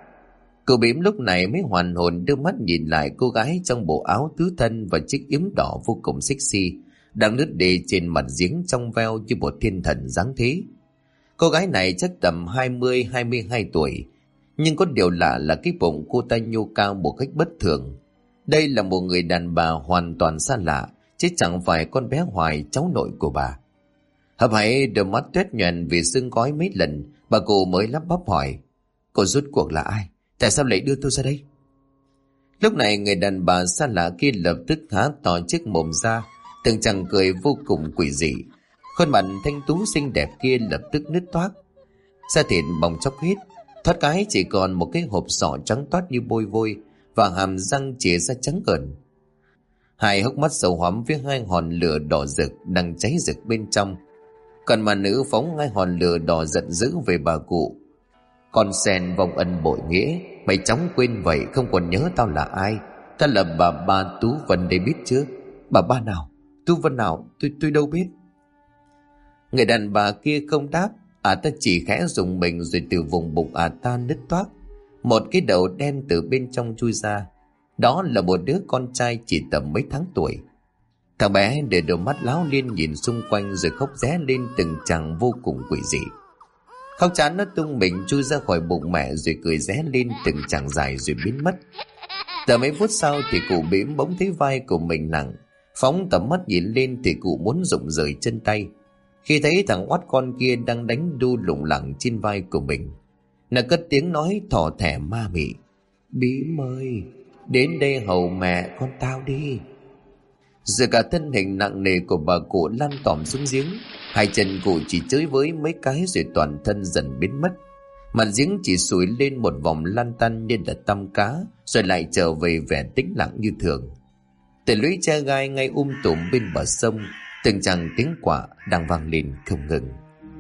Cụ bĩm lúc này mới hoàn hồn đưa mắt nhìn lại cô gái trong bộ áo tứ thân và chiếc yếm đỏ vô cùng sexy đang lướt đi trên mặt giếng trong veo như một thiên thần dáng thế. Cô gái này chắc tầm 20-22 tuổi, nhưng có điều lạ là cái bụng cô ta nhô cao một cách bất thường. Đây là một người đàn bà hoàn toàn xa lạ, chứ chẳng phải con bé Hoài, cháu nội của bà. Hấp hãy đôi mắt tuét nhoẻn vì sưng gói mấy lần, bà cụ mới lắp bắp hỏi, cô rốt cuộc là ai? Tại sao lại đưa tôi ra đây? Lúc này người đàn bà xa lạ kia lập tức há to chiếc mồm ra, từng chàng cười vô cùng quỷ dị. Khuôn mặt thanh tú xinh đẹp kia lập tức nứt toác, da thịt bong chóc hết, thoát cái chỉ còn một cái hộp sọ trắng toát như bôi vôi và hàm răng chĩa ra trắng ẩn. Hai hốc mắt sầu hoắm với hai hòn lửa đỏ rực đang cháy rực bên trong. Còn mà nữ phóng hai hòn lửa đỏ giận dữ về bà cụ. Con sen vong ân bội nghĩa, mày chóng quên vậy không còn nhớ tao là ai? Ta là bà Ba Tú Vân đây biết chưa? Bà Ba nào? Tú Vân nào? Tôi đâu biết. Người đàn bà kia không đáp, ta chỉ khẽ dùng mình rồi từ vùng bụng ta nứt toác. Một cái đầu đen từ bên trong chui ra. Đó là một đứa con trai chỉ tầm mấy tháng tuổi. Thằng bé để đôi mắt láo liên nhìn xung quanh rồi khóc ré lên từng tràng vô cùng quỷ dị. Khóc chán nó tung mình chui ra khỏi bụng mẹ rồi cười ré lên từng tràng dài rồi biến mất. Từ mấy phút sau thì cụ bĩm bỗng thấy vai của mình nặng. Phóng tầm mắt nhìn lên thì cụ muốn rụng rời chân tay. Khi thấy thằng oát con kia đang đánh đu lủng lẳng trên vai của mình, nó cất tiếng nói thỏ thẻ ma mị. Bĩm ơi, đến đây hầu mẹ con tao đi. Rồi cả thân hình nặng nề của bà cụ lăn tòm xuống giếng. Hai chân cụ chỉ chới với mấy cái rồi toàn thân dần biến mất. Mặt giếng chỉ sủi lên một vòng lăn tăn như là tăm cá, rồi lại trở về vẻ tĩnh lặng như thường. Từ lũy tre gai ngay tùm bên bờ sông, từng tràng tiếng quạ đang vang lên không ngừng.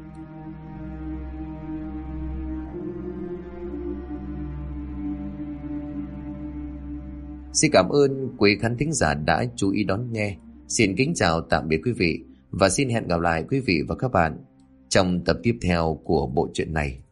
Xin cảm ơn quý khán thính giả đã chú ý đón nghe. Xin kính chào tạm biệt quý vị và xin hẹn gặp lại quý vị và các bạn trong tập tiếp theo của bộ truyện này.